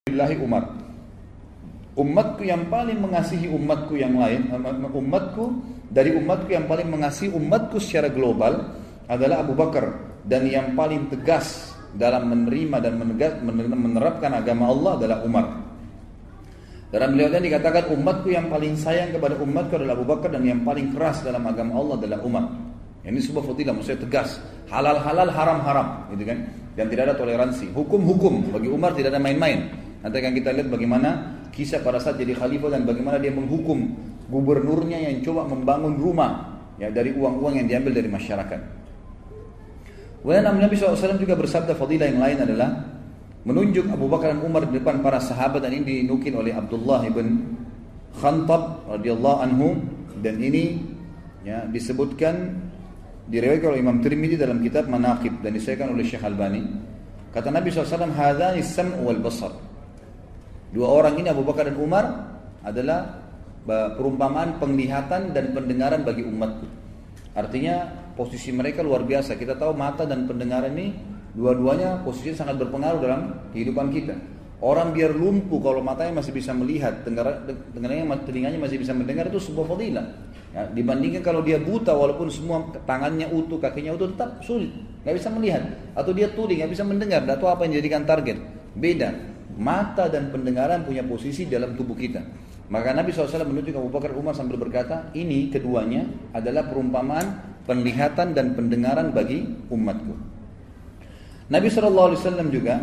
Billahi Umar. Umatku yang paling mengasihi umatku yang lain, umatku yang paling mengasihi umatku secara global adalah Abu Bakar, dan yang paling tegas dalam menerima dan menerapkan agama Allah adalah Umar. Dalam beliau tadi dikatakan umatku yang paling sayang kepada umatku adalah Abu Bakar, dan yang paling keras dalam agama Allah adalah Umar. Ini sebuah fadilah, maksudnya tegas, halal halal, haram haram, gitu kan? Dan tidak ada toleransi. Hukum bagi Umar tidak ada main-main. Nanti akan kita lihat bagaimana kisah pada saat jadi khalifah dan bagaimana dia menghukum gubernurnya yang coba membangun rumah ya dari uang-uang yang diambil dari masyarakat. Kemudian Nabi SAW juga bersabda, fadilah yang lain adalah menunjuk Abu Bakar dan Umar di depan para sahabat, dan ini dinukil oleh Abdullah ibn Khantab radhiyallahu anhu, dan ini ya disebutkan diriwayatkan oleh Imam Tirmidzi dalam kitab Manaqib dan disahihkan oleh Syekh Albani. Kata Nabi SAW, hadani sam' wal basar. Dua orang ini, Abu Bakar dan Umar, adalah perumpamaan penglihatan dan pendengaran bagi umatku. Artinya posisi mereka luar biasa. Kita tahu mata dan pendengaran ini dua-duanya posisinya sangat berpengaruh dalam kehidupan kita. Orang biar lumpuh kalau matanya masih bisa melihat, telinganya masih bisa mendengar, itu sebuah fadilah. Ya, dibandingkan kalau dia buta walaupun semua tangannya utuh, kakinya utuh, tetap sulit, nggak bisa melihat. Atau dia tuli, nggak bisa mendengar, atau apa yang dijadikan target. Beda. Mata dan pendengaran punya posisi dalam tubuh kita. Maka Nabi SAW menunjuk Abu Bakar Umar sambil berkata, ini keduanya adalah perumpamaan penglihatan dan pendengaran bagi umatku. Nabi SAW juga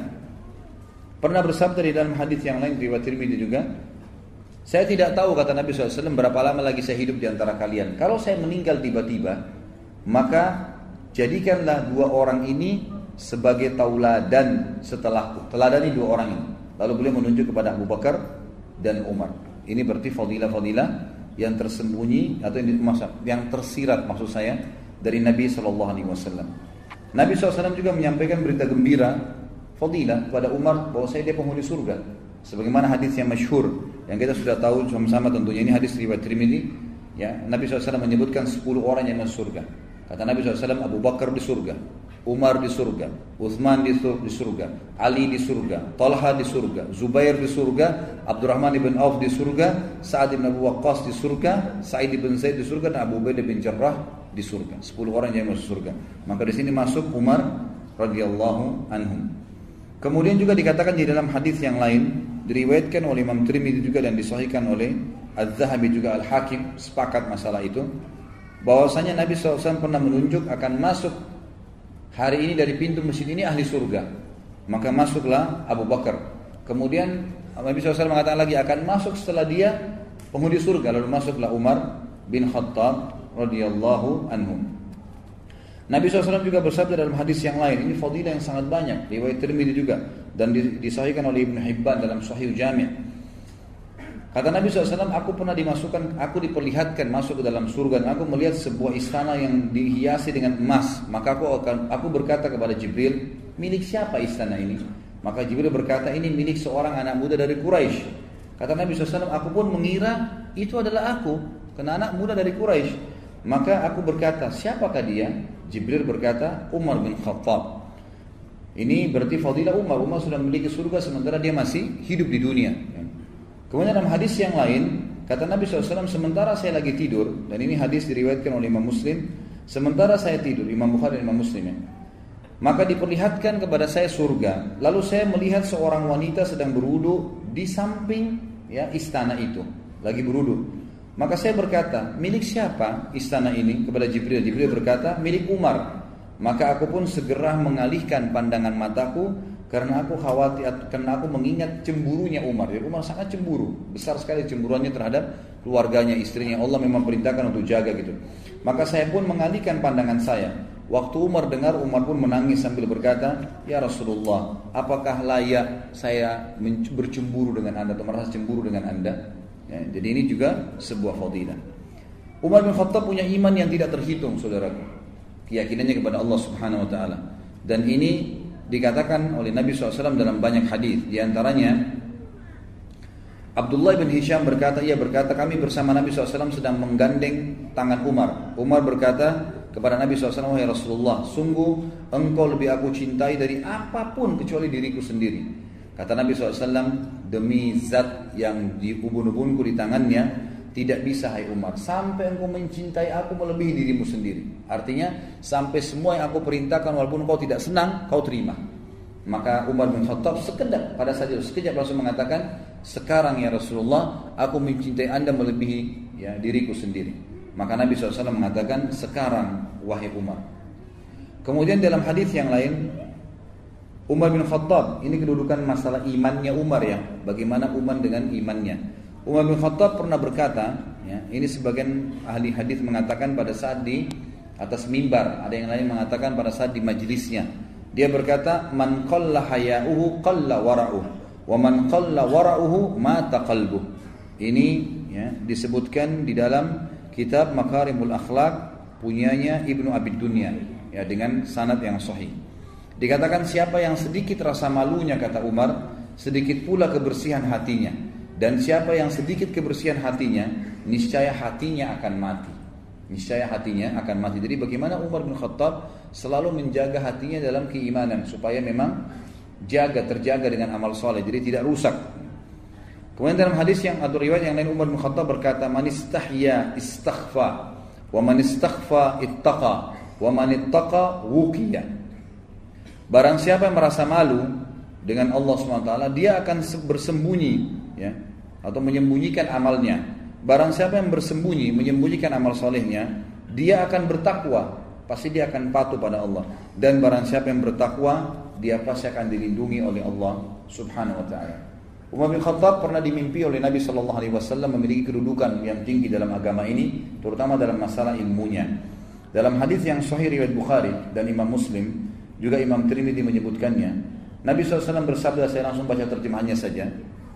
pernah bersabda di dalam hadis yang lain riwayat Tirmidzi juga, saya tidak tahu, kata Nabi SAW, berapa lama lagi saya hidup di antara kalian. Kalau saya meninggal tiba-tiba, maka jadikanlah dua orang ini sebagai tauladan setelahku. Teladani dua orang ini. Lalu beliau menunjuk kepada Abu Bakar dan Umar. Ini berarti fadilah-fadilah yang tersembunyi atau yang tersirat maksud saya dari Nabi SAW. Nabi SAW juga menyampaikan berita gembira fadilah kepada Umar bahwa dia penghuni surga. Sebagaimana hadis yang masyhur yang kita sudah tahu sama-sama tentunya, ini hadis riwayat Tirmidzi. Ya, Nabi SAW menyebutkan 10 orang yang masuk surga. Kata Nabi SAW, Abu Bakar di surga, Umar di surga, Uthman di surga, Ali di surga, Talha di surga, Zubair di surga, Abdurrahman ibn Auf di surga, Sa'ad ibn Abu Waqqas di surga, Sa'id ibn Zaid di surga, dan Abu Ubaidah bin Jarrah di surga. 10 orang yang masuk surga. Maka di sini masuk Umar radhiyallahu anhum. Kemudian juga dikatakan di dalam hadis yang lain, diriwayatkan oleh Imam Tirmidzi juga dan disahihkan oleh Az-Zahabi juga Al-Hakim, sepakat masalah itu, bahwasanya Nabi SAW pernah menunjuk akan masuk hari ini dari pintu masjid ini ahli surga. Maka masuklah Abu Bakar. Kemudian Nabi SAW mengatakan lagi akan masuk setelah dia penghuni surga. Lalu masuklah Umar bin Khattab radhiyallahu anhu. Nabi SAW juga bersabda dalam hadis yang lain, ini fadilah yang sangat banyak, riwayat Tirmidzi juga dan disahihkan oleh Ibnu Hibban dalam Sahih Jami'. Kata Nabi SAW, aku diperlihatkan masuk ke dalam surga, dan aku melihat sebuah istana yang dihiasi dengan emas. Maka aku berkata kepada Jibril, milik siapa istana ini? Maka Jibril berkata, ini milik seorang anak muda dari Quraisy. Kata Nabi SAW, aku pun mengira itu adalah aku, karena anak muda dari Quraisy. Maka aku berkata, siapakah dia? Jibril berkata, Umar bin Khattab. Ini berarti fadilah Umar. Umar sudah memiliki surga sementara dia masih hidup di dunia. Kemudian dalam hadis yang lain, kata Nabi SAW, sementara saya lagi tidur, dan ini hadis diriwayatkan oleh Imam Muslim, sementara saya tidur, Imam Bukhari dan Imam Muslim ya, maka diperlihatkan kepada saya surga. Lalu saya melihat seorang wanita sedang berwudu di samping ya istana itu, lagi berwudu. Maka saya berkata, milik siapa istana ini? Kepada Jibril. Jibril berkata, milik Umar. Maka aku pun segera mengalihkan pandangan mataku karena aku khawatir, karena aku mengingat cemburunya Umar. Jadi Umar sangat cemburu, besar sekali cemburuannya terhadap keluarganya, istrinya. Allah memang perintahkan untuk jaga gitu. Maka saya pun mengalihkan pandangan saya. Waktu Umar dengar, Umar pun menangis sambil berkata, ya Rasulullah, apakah layak saya bercemburu dengan anda atau merasa cemburu dengan anda? Ya, jadi ini juga sebuah fadilah. Umar bin Khattab punya iman yang tidak terhitung, saudaraku. Keyakinannya kepada Allah Subhanahu wa taala. Dan ini dikatakan oleh Nabi SAW dalam banyak hadis. Di antaranya Abdullah bin Hisham berkata, kami bersama Nabi SAW sedang menggandeng tangan Umar. Umar berkata kepada Nabi SAW, wahai Rasulullah, sungguh engkau lebih aku cintai dari apapun kecuali diriku sendiri. Kata Nabi SAW, demi zat yang di ubun-ubunku di tangannya, tidak bisa hai Umar sampai engkau mencintai aku melebihi dirimu sendiri. Artinya sampai semua yang aku perintahkan walaupun kau tidak senang, kau terima. Maka Umar bin Khattab sekejap langsung mengatakan, sekarang ya Rasulullah, aku mencintai anda melebihi diriku sendiri. Maka Nabi SAW mengatakan, sekarang wahai Umar. Kemudian dalam hadis yang lain, Umar bin Khattab, ini kedudukan masalah imannya Umar ya, bagaimana Umar dengan imannya. Umar bin Khattab pernah berkata, ini sebagian ahli hadis mengatakan pada saat di atas mimbar, ada yang lain mengatakan pada saat di majelisnya. Dia berkata, man qalla haya'uhu qalla wara'uhu, wa man qalla wara'uhu mata qalbuh. Ini disebutkan di dalam kitab Makarimul Akhlaq punyanya Ibnu Abi Dunya dengan sanad yang sahih. Dikatakan siapa yang sedikit rasa malunya, kata Umar, sedikit pula kebersihan hatinya. Dan siapa yang sedikit kebersihan hatinya, niscaya hatinya akan mati. Niscaya hatinya akan mati. Jadi bagaimana Umar bin Khattab selalu menjaga hatinya dalam keimanan supaya memang terjaga dengan amal soleh, jadi tidak rusak. Kemudian dalam hadis yang atau riwayat yang lain, Umar bin Khattab berkata, man istahya istaghfa, wa man istaghfa ittaqa, wa man ittaqa wuqiya. Barang siapa yang merasa malu dengan Allah SWT, dia akan bersembunyi atau menyembunyikan amalnya. Barang siapa yang bersembunyi, menyembunyikan amal solehnya, dia akan bertakwa, pasti dia akan patuh pada Allah. Dan barang siapa yang bertakwa, dia pasti akan dilindungi oleh Allah Subhanahu wa ta'ala. Umar bin Khattab pernah dimimpi oleh Nabi SAW memiliki kedudukan yang tinggi dalam agama ini, terutama dalam masalah ilmunya. Dalam hadis yang sahih riwayat Bukhari dan Imam Muslim, juga Imam Tirmidzi menyebutkannya, Nabi SAW bersabda, saya langsung baca terjemahannya saja.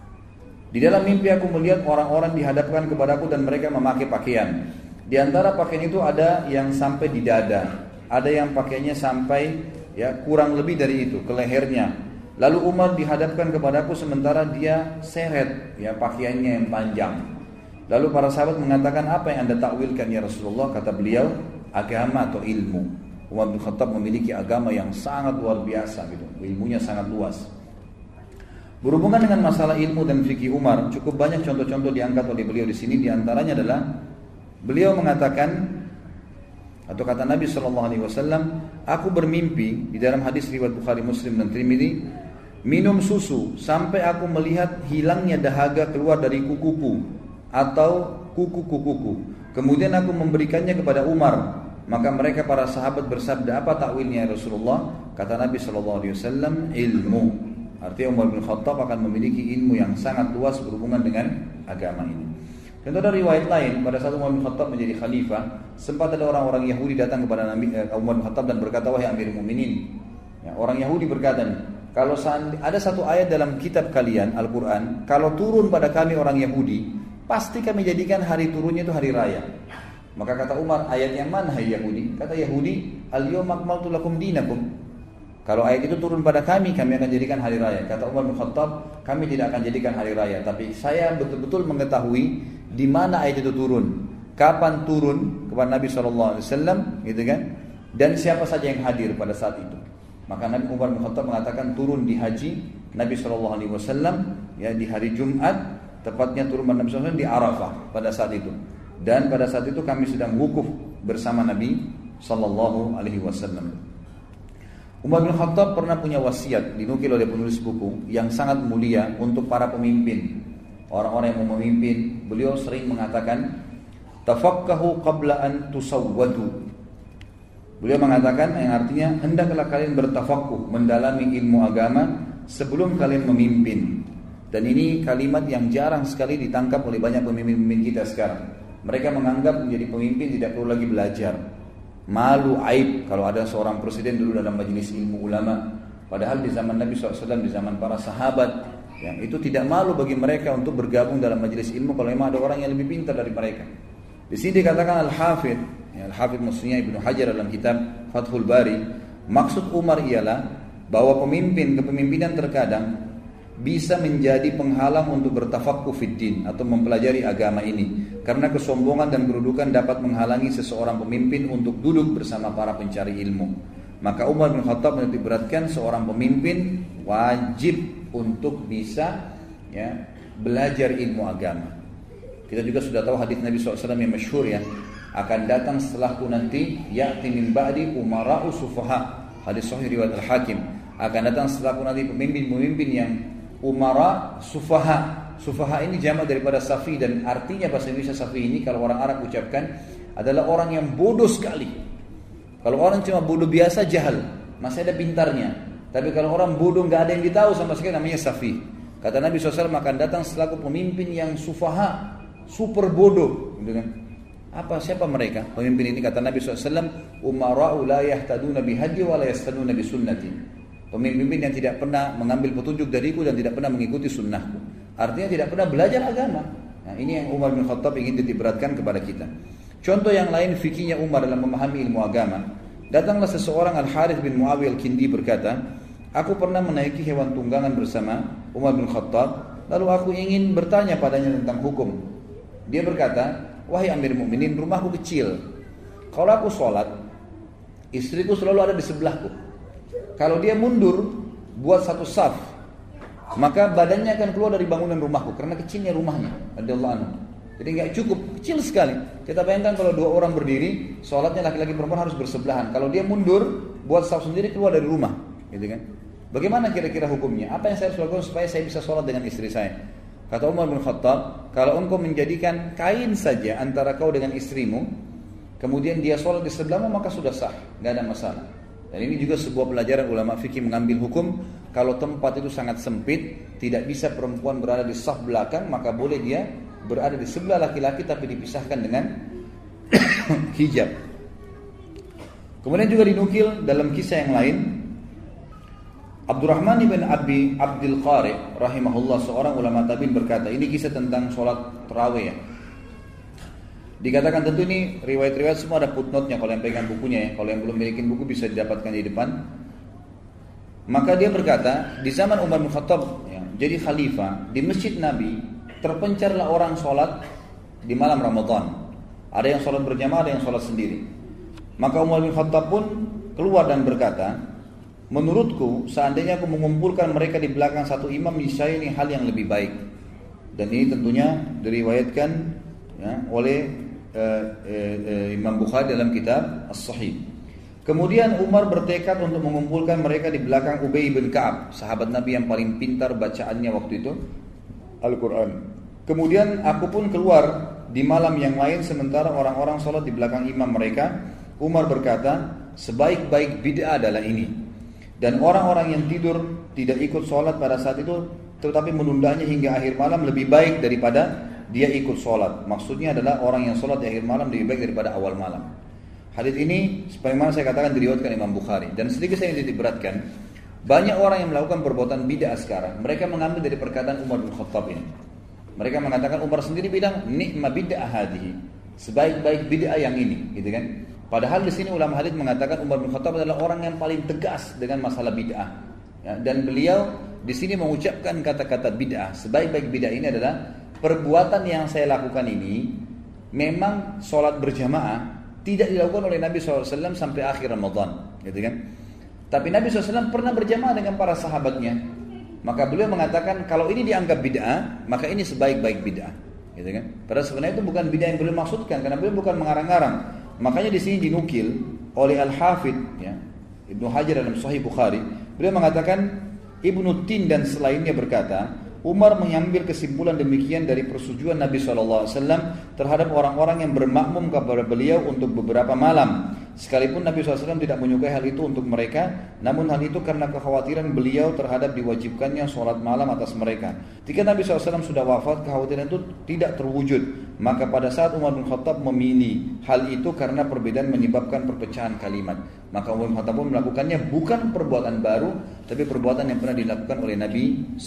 Di dalam mimpi aku melihat orang-orang dihadapkan kepadaku dan mereka memakai pakaian. Di antara pakaian itu ada yang sampai di dada, ada yang pakaiannya sampai kurang lebih dari itu, ke lehernya. Lalu Umar dihadapkan kepadaku sementara dia seret pakaiannya yang panjang. Lalu para sahabat mengatakan, apa yang anda takwilkan ya Rasulullah? Kata beliau, agama atau ilmu. Umar bin Khattab memiliki agama yang sangat luar biasa gitu, ilmunya sangat luas. Berhubungan dengan masalah ilmu dan fikih Umar, cukup banyak contoh-contoh diangkat oleh beliau di sini. Di antaranya adalah beliau mengatakan, atau kata Nabi SAW, aku bermimpi, di dalam hadis riwayat Bukhari, Muslim dan Tirmidzi, minum susu sampai aku melihat hilangnya dahaga keluar dari kukuku atau kuku-kukuku. Kemudian aku memberikannya kepada Umar. Maka mereka para sahabat bersabda, apa takwilnya ya Rasulullah? Kata Nabi SAW, ilmu. Artinya Umar bin Khattab akan memiliki ilmu yang sangat luas berhubungan dengan agama ini. Contoh dari riwayat lain, pada saat Umar bin Khattab menjadi khalifah, sempat ada orang-orang Yahudi datang kepada Nabi Umar bin Khattab dan berkata, wahai Amirul Mukminin, orang Yahudi berkata, kalau ada satu ayat dalam kitab kalian Al-Quran, kalau turun pada kami orang Yahudi, pasti kami jadikan hari turunnya itu hari raya. Maka kata Umar, ayat yang mana hai Yahudi? Kata Yahudi, al-yawma akmaltu lakum dinakum. Kalau ayat itu turun pada kami akan jadikan hari raya. Kata Umar bin Khattab, kami tidak akan jadikan hari raya, tapi saya betul-betul mengetahui di mana ayat itu turun, kapan turun kepada Nabi SAW, gitu kan? Dan siapa saja yang hadir pada saat itu. Maka Nabi Umar bin Khattab mengatakan turun di haji Nabi SAW, di hari Jumat, tepatnya turun pada Nabi SAW di Arafah pada saat itu. Dan pada saat itu kami sedang wukuf bersama Nabi SAW. Umar bin Khattab pernah punya wasiat, dinukil oleh penulis buku, yang sangat mulia untuk para pemimpin, orang-orang yang mau memimpin. Beliau sering mengatakan, tafakkahu qabla an tusawwadu. Beliau mengatakan yang artinya, hendaklah kalian bertafakkuh, mendalami ilmu agama sebelum kalian memimpin. Dan ini kalimat yang jarang sekali ditangkap oleh banyak pemimpin kita sekarang. Mereka menganggap menjadi pemimpin tidak perlu lagi belajar. Malu, aib kalau ada seorang presiden dulu dalam majelis ilmu ulama. Padahal di zaman Nabi SAW, di zaman para sahabat, yang itu tidak malu bagi mereka untuk bergabung dalam majelis ilmu kalau memang ada orang yang lebih pintar dari mereka. Di sini dikatakan Al-Hafidh, Al-Hafidh maksudnya Ibnu Hajar dalam kitab Fathul Bari, maksud Umar ialah bahwa kepemimpinan terkadang bisa menjadi penghalang untuk bertafaqquh fid din atau mempelajari agama ini, karena kesombongan dan kedudukan dapat menghalangi seseorang pemimpin untuk duduk bersama para pencari ilmu. Maka Umar bin Khattab menitikberatkan seorang pemimpin wajib untuk bisa ya belajar ilmu agama. Kita juga sudah tahu hadis Nabi SAW yang masyhur ya, akan datang setelahku nanti ya'ti min ba'di umara'u sufaha. Hadis sahih riwayat Al-Hakim. Akan datang setelahku nanti pemimpin-pemimpin yang umara sufaha. Sufaha ini jamak daripada safi, dan artinya bahasa Indonesia safi ini kalau orang Arab ucapkan adalah orang yang bodoh sekali. Kalau orang cuma bodoh biasa jahal, masih ada pintarnya. Tapi kalau orang bodoh nggak ada yang ditahu sama sekali, namanya safi. Kata Nabi SAW akan datang setelahku pemimpin yang sufaha, super bodoh, gitu kan? Siapa mereka? Pemimpin ini kata Nabi SAW, umara'u la yahtaduna bihadi wa la yastaduna bisunnati. Pemimpin yang tidak pernah mengambil petunjuk dariku dan tidak pernah mengikuti sunnahku. Artinya tidak pernah belajar agama. Nah, ini yang Umar bin Khattab ingin ditiberatkan kepada kita. Contoh yang lain fikihnya Umar dalam memahami ilmu agama. Datanglah seseorang Al-Harith bin Muawiyah Al-Kindi berkata, aku pernah menaiki hewan tunggangan bersama Umar bin Khattab, lalu aku ingin bertanya padanya tentang hukum. Dia berkata, wahai Amir Mukminin, rumahku kecil. Kalau aku sholat, istriku selalu ada di sebelahku. Kalau dia mundur, buat satu saf, maka badannya akan keluar dari bangunan rumahku karena kecilnya rumahnya. Radhiyallahu anhu. Jadi nggak cukup, kecil sekali. Kita bayangkan kalau dua orang berdiri, sholatnya laki-laki perempuan harus bersebelahan. Kalau dia mundur, buat saf sendiri keluar dari rumah, gitu kan? Bagaimana kira-kira hukumnya? Apa yang saya harus lakukan supaya saya bisa sholat dengan istri saya? Kata Umar bin Khattab, kalau engkau menjadikan kain saja antara kau dengan istrimu, kemudian dia sholat di sebelahmu, maka sudah sah, nggak ada masalah. Dan ini juga sebuah pelajaran ulama fikih mengambil hukum, kalau tempat itu sangat sempit, tidak bisa perempuan berada di saf belakang, maka boleh dia berada di sebelah laki-laki tapi dipisahkan dengan hijab. Kemudian juga dinukil dalam kisah yang lain, Abdurrahman bin Abdul Qari rahimahullah, seorang ulama tabi'in berkata, ini kisah tentang sholat tarawih ya. Dikatakan tentu ini riwayat-riwayat semua ada footnote-nya kalau yang pegang bukunya ya. Kalau yang belum memiliki buku bisa didapatkan di depan. Maka dia berkata, di zaman Umar bin Khattab ya, jadi khalifah, di masjid Nabi terpencarlah orang sholat di malam Ramadan. Ada yang sholat berjamaah, ada yang sholat sendiri. Maka Umar bin Khattab pun keluar dan berkata, menurutku seandainya aku mengumpulkan mereka di belakang satu imam, niscaya ini hal yang lebih baik. Dan ini tentunya diriwayatkan ya, oleh Imam Bukhari dalam kitab As-Sahih. Kemudian Umar bertekad untuk mengumpulkan mereka di belakang Ubay bin Ka'ab, sahabat Nabi yang paling pintar bacaannya waktu itu Al-Quran. Kemudian aku pun keluar di malam yang lain sementara orang-orang sholat di belakang imam mereka. Umar berkata, sebaik-baik bid'ah adalah ini. Dan orang-orang yang tidur tidak ikut sholat pada saat itu, tetapi menundanya hingga akhir malam lebih baik daripada dia ikut sholat. Maksudnya adalah orang yang sholat di akhir malam lebih baik daripada awal malam. Hadits ini sebagaimana saya katakan diriwayatkan Imam Bukhari. Dan sedikit saya ingin diberatkan, banyak orang yang melakukan perbuatan bid'ah sekarang, mereka mengambil dari perkataan Umar bin Khattab ini. Mereka mengatakan, Umar sendiri bilang, ni'ma bid'ah hadhihi, sebaik-baik bid'ah yang ini, gitu kan? Padahal di sini ulama hadits mengatakan Umar bin Khattab adalah orang yang paling tegas dengan masalah bid'ah. Ya, dan beliau di sini mengucapkan kata-kata bid'ah. Sebaik-baik bid'ah ini adalah perbuatan yang saya lakukan ini memang sholat berjamaah tidak dilakukan oleh Nabi SAW sampai akhir Ramadan, gitu kan? Tapi Nabi SAW pernah berjamaah dengan para sahabatnya. Maka beliau mengatakan kalau ini dianggap bid'ah, maka ini sebaik-baik bid'ah, gitu kan? Padahal sebenarnya itu bukan bid'ah yang beliau maksudkan, karena beliau bukan mengarang-arang. Makanya di sini dinukil oleh Al-Hafidh ya, Ibnu Hajar dalam Sahih Bukhari, beliau mengatakan Ibnu Tin dan selainnya berkata, Umar mengambil kesimpulan demikian dari persetujuan Nabi SAW terhadap orang-orang yang bermakmum kepada beliau untuk beberapa malam. Sekalipun Nabi SAW tidak menyukai hal itu untuk mereka, namun hal itu karena kekhawatiran beliau terhadap diwajibkannya sholat malam atas mereka. Ketika Nabi SAW sudah wafat, kekhawatiran itu tidak terwujud. Maka pada saat Umar bin Khattab memilih hal itu karena perbedaan menyebabkan perpecahan kalimat, maka Umar bin Khattab pun melakukannya bukan perbuatan baru, tapi perbuatan yang pernah dilakukan oleh Nabi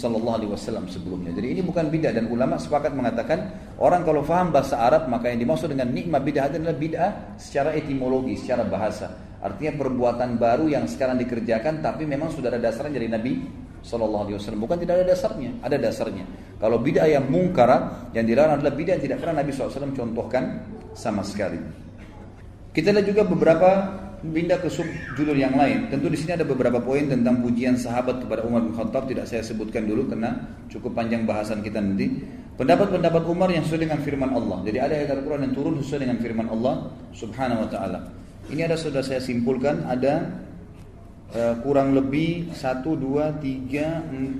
SAW sebelumnya. Jadi ini bukan bid'ah, dan ulama sepakat mengatakan orang kalau faham bahasa Arab, maka yang dimaksud dengan nikmah bid'ah adalah bid'ah secara etimologi, secara bahasa. Artinya perbuatan baru yang sekarang dikerjakan tapi memang sudah ada dasarnya dari Nabi SAW. Bukan tidak ada dasarnya, ada dasarnya. Kalau bid'ah yang mungkar, yang dilarang adalah bid'ah yang tidak pernah Nabi SAW contohkan sama sekali. Kita lihat juga beberapa pindah ke subjudul yang lain. Tentu di sini ada beberapa poin tentang pujian sahabat kepada Umar bin Khattab, tidak saya sebutkan dulu karena cukup panjang bahasan kita nanti. Pendapat-pendapat Umar yang sesuai dengan firman Allah. Jadi ada ayat Al-Quran yang turun sesuai dengan firman Allah Subhanahu wa taala. Ini ada sudah saya simpulkan, ada kurang lebih 1 2 3 4 5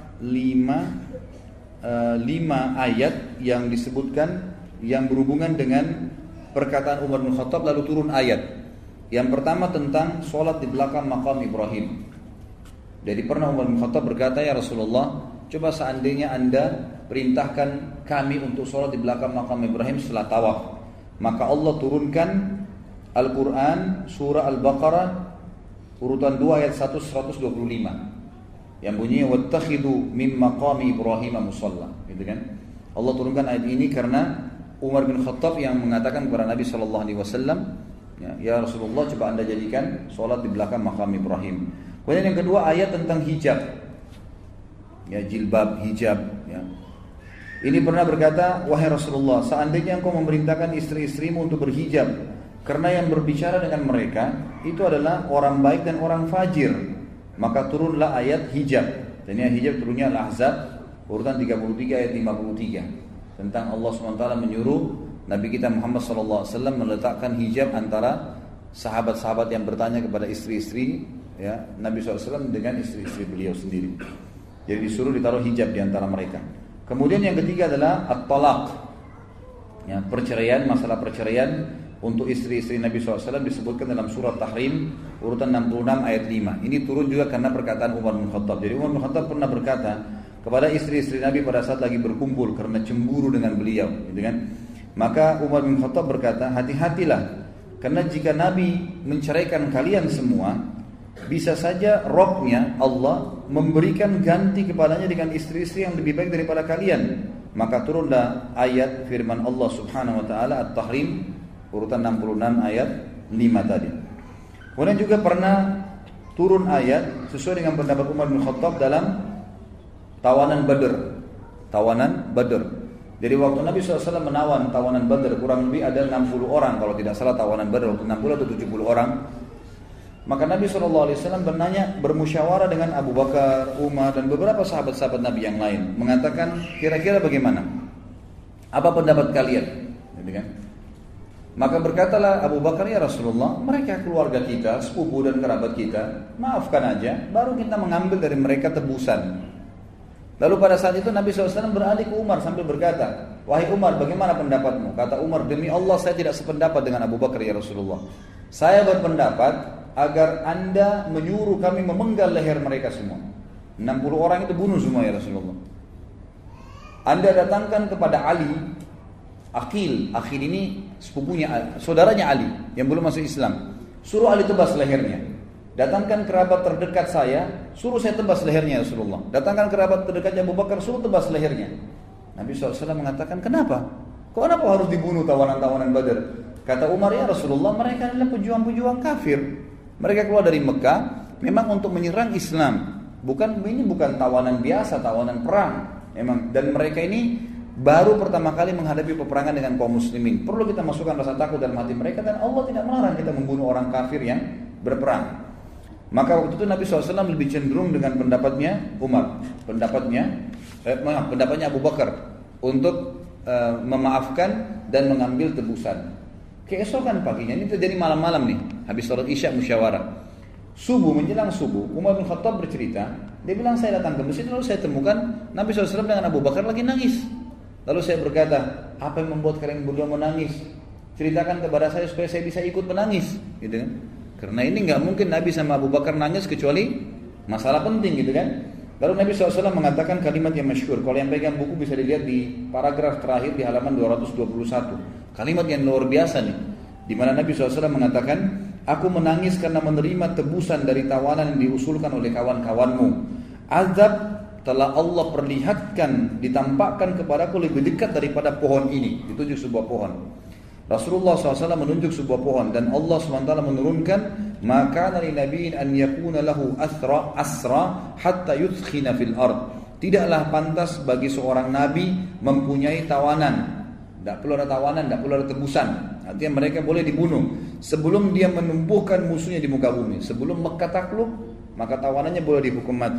ayat yang disebutkan yang berhubungan dengan perkataan Umar bin Khattab, lalu turun ayat. Yang pertama tentang sholat di belakang makam Ibrahim. Jadi pernah Umar bin Khattab berkata, ya Rasulullah, coba seandainya Anda perintahkan kami untuk sholat di belakang makam Ibrahim setelah tawaf, maka Allah turunkan Al-Quran surah Al-Baqarah urutan 2 ayat 125 yang bunyinya wattakhidu min maqami Ibrahim musalla, gitu kan. Allah turunkan ayat ini karena Umar bin Khattab yang mengatakan kepada Nabi SAW, ya Rasulullah, coba Anda jadikan sholat di belakang makam Ibrahim. Kemudian yang kedua ayat tentang hijab, ya jilbab, hijab, ya. Ini pernah berkata, wahai Rasulullah, seandainya engkau memerintahkan istri-istrimu untuk berhijab, karena yang berbicara dengan mereka itu adalah orang baik dan orang fajir, maka turunlah ayat hijab. Dan yang hijab turunnya Al-Ahzab urutan 33 ayat 53 tentang Allah SWT menyuruh Nabi kita Muhammad SAW meletakkan hijab antara sahabat-sahabat yang bertanya kepada istri-istri, ya, Nabi SAW dengan istri-istri beliau sendiri. Jadi disuruh ditaruh hijab di antara mereka. Kemudian yang ketiga adalah at-talaq, ya, perceraian, masalah perceraian untuk istri-istri Nabi SAW disebutkan dalam surat Tahrim urutan 66 ayat 5. Ini turun juga karena perkataan Umar bin Khattab. Jadi Umar bin Khattab pernah berkata kepada istri-istri Nabi pada saat lagi berkumpul karena cemburu dengan beliau, gitu kan. Maka Umar bin Khattab berkata, hati-hatilah, karena jika Nabi menceraikan kalian semua, bisa saja Robnya Allah memberikan ganti kepadanya dengan istri-istri yang lebih baik daripada kalian. Maka turunlah ayat firman Allah Subhanahu wa taala At-Tahrim urutan 66 ayat 5 tadi. Kemudian juga pernah turun ayat sesuai dengan pendapat Umar bin Khattab dalam tawanan Badr. Jadi waktu Nabi SAW menawan tawanan Badr, kurang lebih ada 60 orang kalau tidak salah tawanan Badr, 60 atau 70 orang. Maka Nabi SAW bermusyawarah dengan Abu Bakar, Umar dan beberapa sahabat-sahabat Nabi yang lain, mengatakan kira-kira bagaimana? Apa pendapat kalian? Gitu kan? Maka berkatalah Abu Bakar, ya Rasulullah, mereka keluarga kita, sepupu dan kerabat kita, maafkan aja, baru kita mengambil dari mereka tebusan. Lalu pada saat itu Nabi SAW beralih ke Umar sambil berkata, wahai Umar, bagaimana pendapatmu? Kata Umar, demi Allah saya tidak sependapat dengan Abu Bakar ya Rasulullah. Saya berpendapat agar Anda menyuruh kami memenggal leher mereka semua. 60 orang itu bunuh semua ya Rasulullah. Anda datangkan kepada Ali, Aqil ini sepupunya, saudaranya Ali yang belum masuk Islam. Suruh Ali tebas lehernya. Datangkan kerabat terdekat saya, suruh saya tebas lehernya Rasulullah. Datangkan kerabat terdekatnya Abu Bakar, suruh tebas lehernya. Nabi SAW mengatakan, kenapa harus dibunuh tawanan-tawanan Badar? Kata Umar, ya Rasulullah, mereka adalah pejuang-pejuang kafir. Mereka keluar dari Mekah memang untuk menyerang Islam. Ini bukan tawanan biasa, tawanan perang. Memang, dan mereka ini baru pertama kali menghadapi peperangan dengan kaum muslimin. Perlu kita masukkan rasa takut dalam hati mereka, dan Allah tidak melarang kita membunuh orang kafir yang berperang. Maka waktu itu Nabi SAW lebih cenderung dengan pendapatnya Umar, pendapatnya Abu Bakar untuk memaafkan dan mengambil tebusan. Keesokan paginya, ini terjadi malam-malam nih, habis salat Isya musyawarah. Menjelang subuh, Umar bin Khattab bercerita, dia bilang saya datang ke masjid lalu saya temukan Nabi SAW dengan Abu Bakar lagi nangis. Lalu saya berkata, apa yang membuat kalian berdua menangis? Ceritakan kepada saya supaya saya bisa ikut menangis, gitu kan? Karena ini nggak mungkin Nabi sama Abu Bakar nangis kecuali masalah penting, gitu kan? Lalu Nabi SAW mengatakan kalimat yang masyhur. Kalau yang pegang buku bisa dilihat di paragraf terakhir di halaman 221. Kalimat yang luar biasa nih, di mana Nabi SAW mengatakan, aku menangis karena menerima tebusan dari tawanan yang diusulkan oleh kawan-kawanmu. Azab telah Allah perlihatkan, ditampakkan kepadaku lebih dekat daripada pohon ini. Ditunjuk sebuah pohon. Rasulullah SAW menunjuk sebuah pohon, dan Allah SWT menurunkan, maka dari nabiin an yakuna lahu asra hatta yudkhina fil ard. Tidaklah pantas bagi seorang nabi mempunyai tawanan. Tidak perlu ada tawanan, tidak perlu ada tebusan. artinya mereka boleh dibunuh sebelum dia menumbuhkan musuhnya di muka bumi. Sebelum Mekah takluk, maka tawanannya boleh dihukum mati.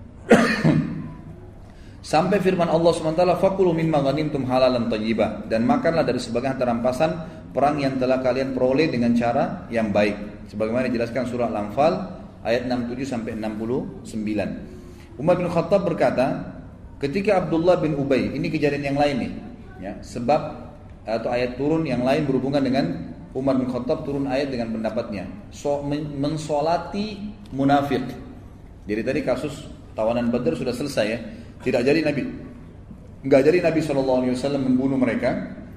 Sampai firman Allah SWT, fakulu mimma ghanimtum halalan thayyibah, dan makanlah dari sebagian harta rampasan perang yang telah kalian peroleh dengan cara yang baik, sebagaimana dijelaskan surah Al-Anfal ayat 67 sampai 69. Umar bin Khattab berkata, ketika Abdullah bin Ubay, ini kejadian yang lain nih, ya, sebab atau ayat turun yang lain berhubungan dengan Umar bin Khattab, turun ayat dengan pendapatnya, mensolati munafik. Jadi tadi kasus tawanan Badar sudah selesai ya. Tidak jadi Nabi, nggak jadi Nabi SAW membunuh mereka,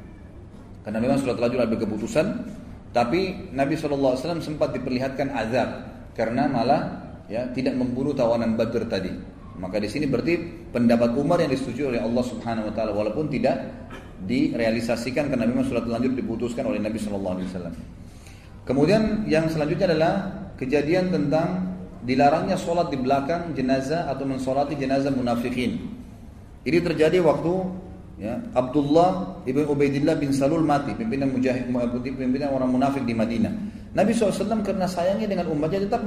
karena memang sudah terlanjur ambil keputusan. Tapi Nabi SAW sempat diperlihatkan azab karena malah ya tidak membunuh tawanan Badr tadi. Maka di sini berarti pendapat Umar yang disetujui oleh Allah Subhanahu Wa Taala, walaupun tidak direalisasikan karena memang sudah terlanjur diputuskan oleh Nabi SAW. Kemudian yang selanjutnya adalah kejadian tentang dilarangnya sholat di belakang jenazah atau mensolati jenazah munafikin. Ini terjadi waktu ya, Abdullah ibn Ubaidillah bin Salul mati, pimpinan orang munafik di Madinah. Nabi SAW karena sayangnya dengan umatnya tetap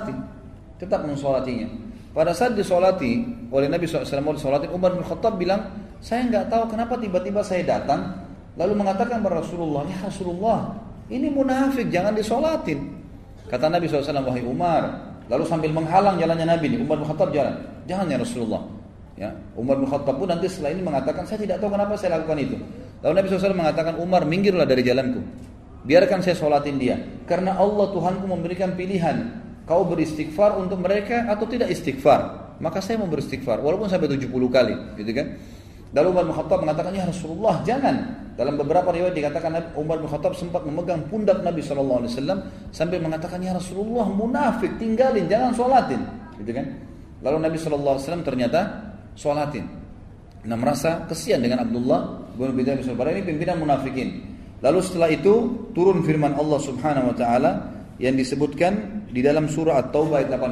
mensolatinya. Pada saat disolati oleh Nabi SAW, Umar bin Khattab bilang, saya nggak tahu kenapa tiba-tiba saya datang lalu mengatakan kepada Rasulullah, ya Rasulullah, ini munafik, jangan disolatin. Kata Nabi SAW, wahai Umar, lalu sambil menghalang jalannya Nabi, Umar bin Khattab jalan, jangan ya Rasulullah. Ya, Umar bin Khattab pun nanti setelah ini mengatakan, saya tidak tahu kenapa saya lakukan itu. Lalu Nabi SAW mengatakan, Umar, minggirlah dari jalanku, biarkan saya sholatin dia, karena Allah Tuhanku memberikan pilihan, kau beristighfar untuk mereka atau tidak istighfar, maka saya mau beristighfar walaupun sampai 70 kali, gitu kan. Lalu Umar bin Khattab mengatakan, ya Rasulullah, jangan. Dalam beberapa riwayat dikatakan Umar bin Khattab sempat memegang pundak Nabi SAW sambil mengatakan, ya Rasulullah, munafik, tinggalin, jangan sholatin, gitu kan. Lalu Nabi SAW ternyata sholatin. Nah, merasa kesian dengan Abdullah bin Ubay bin Salul, ini pimpinan munafikin. Lalu setelah itu turun firman Allah Subhanahu Wa Taala yang disebutkan di dalam surah At-Taubah ayat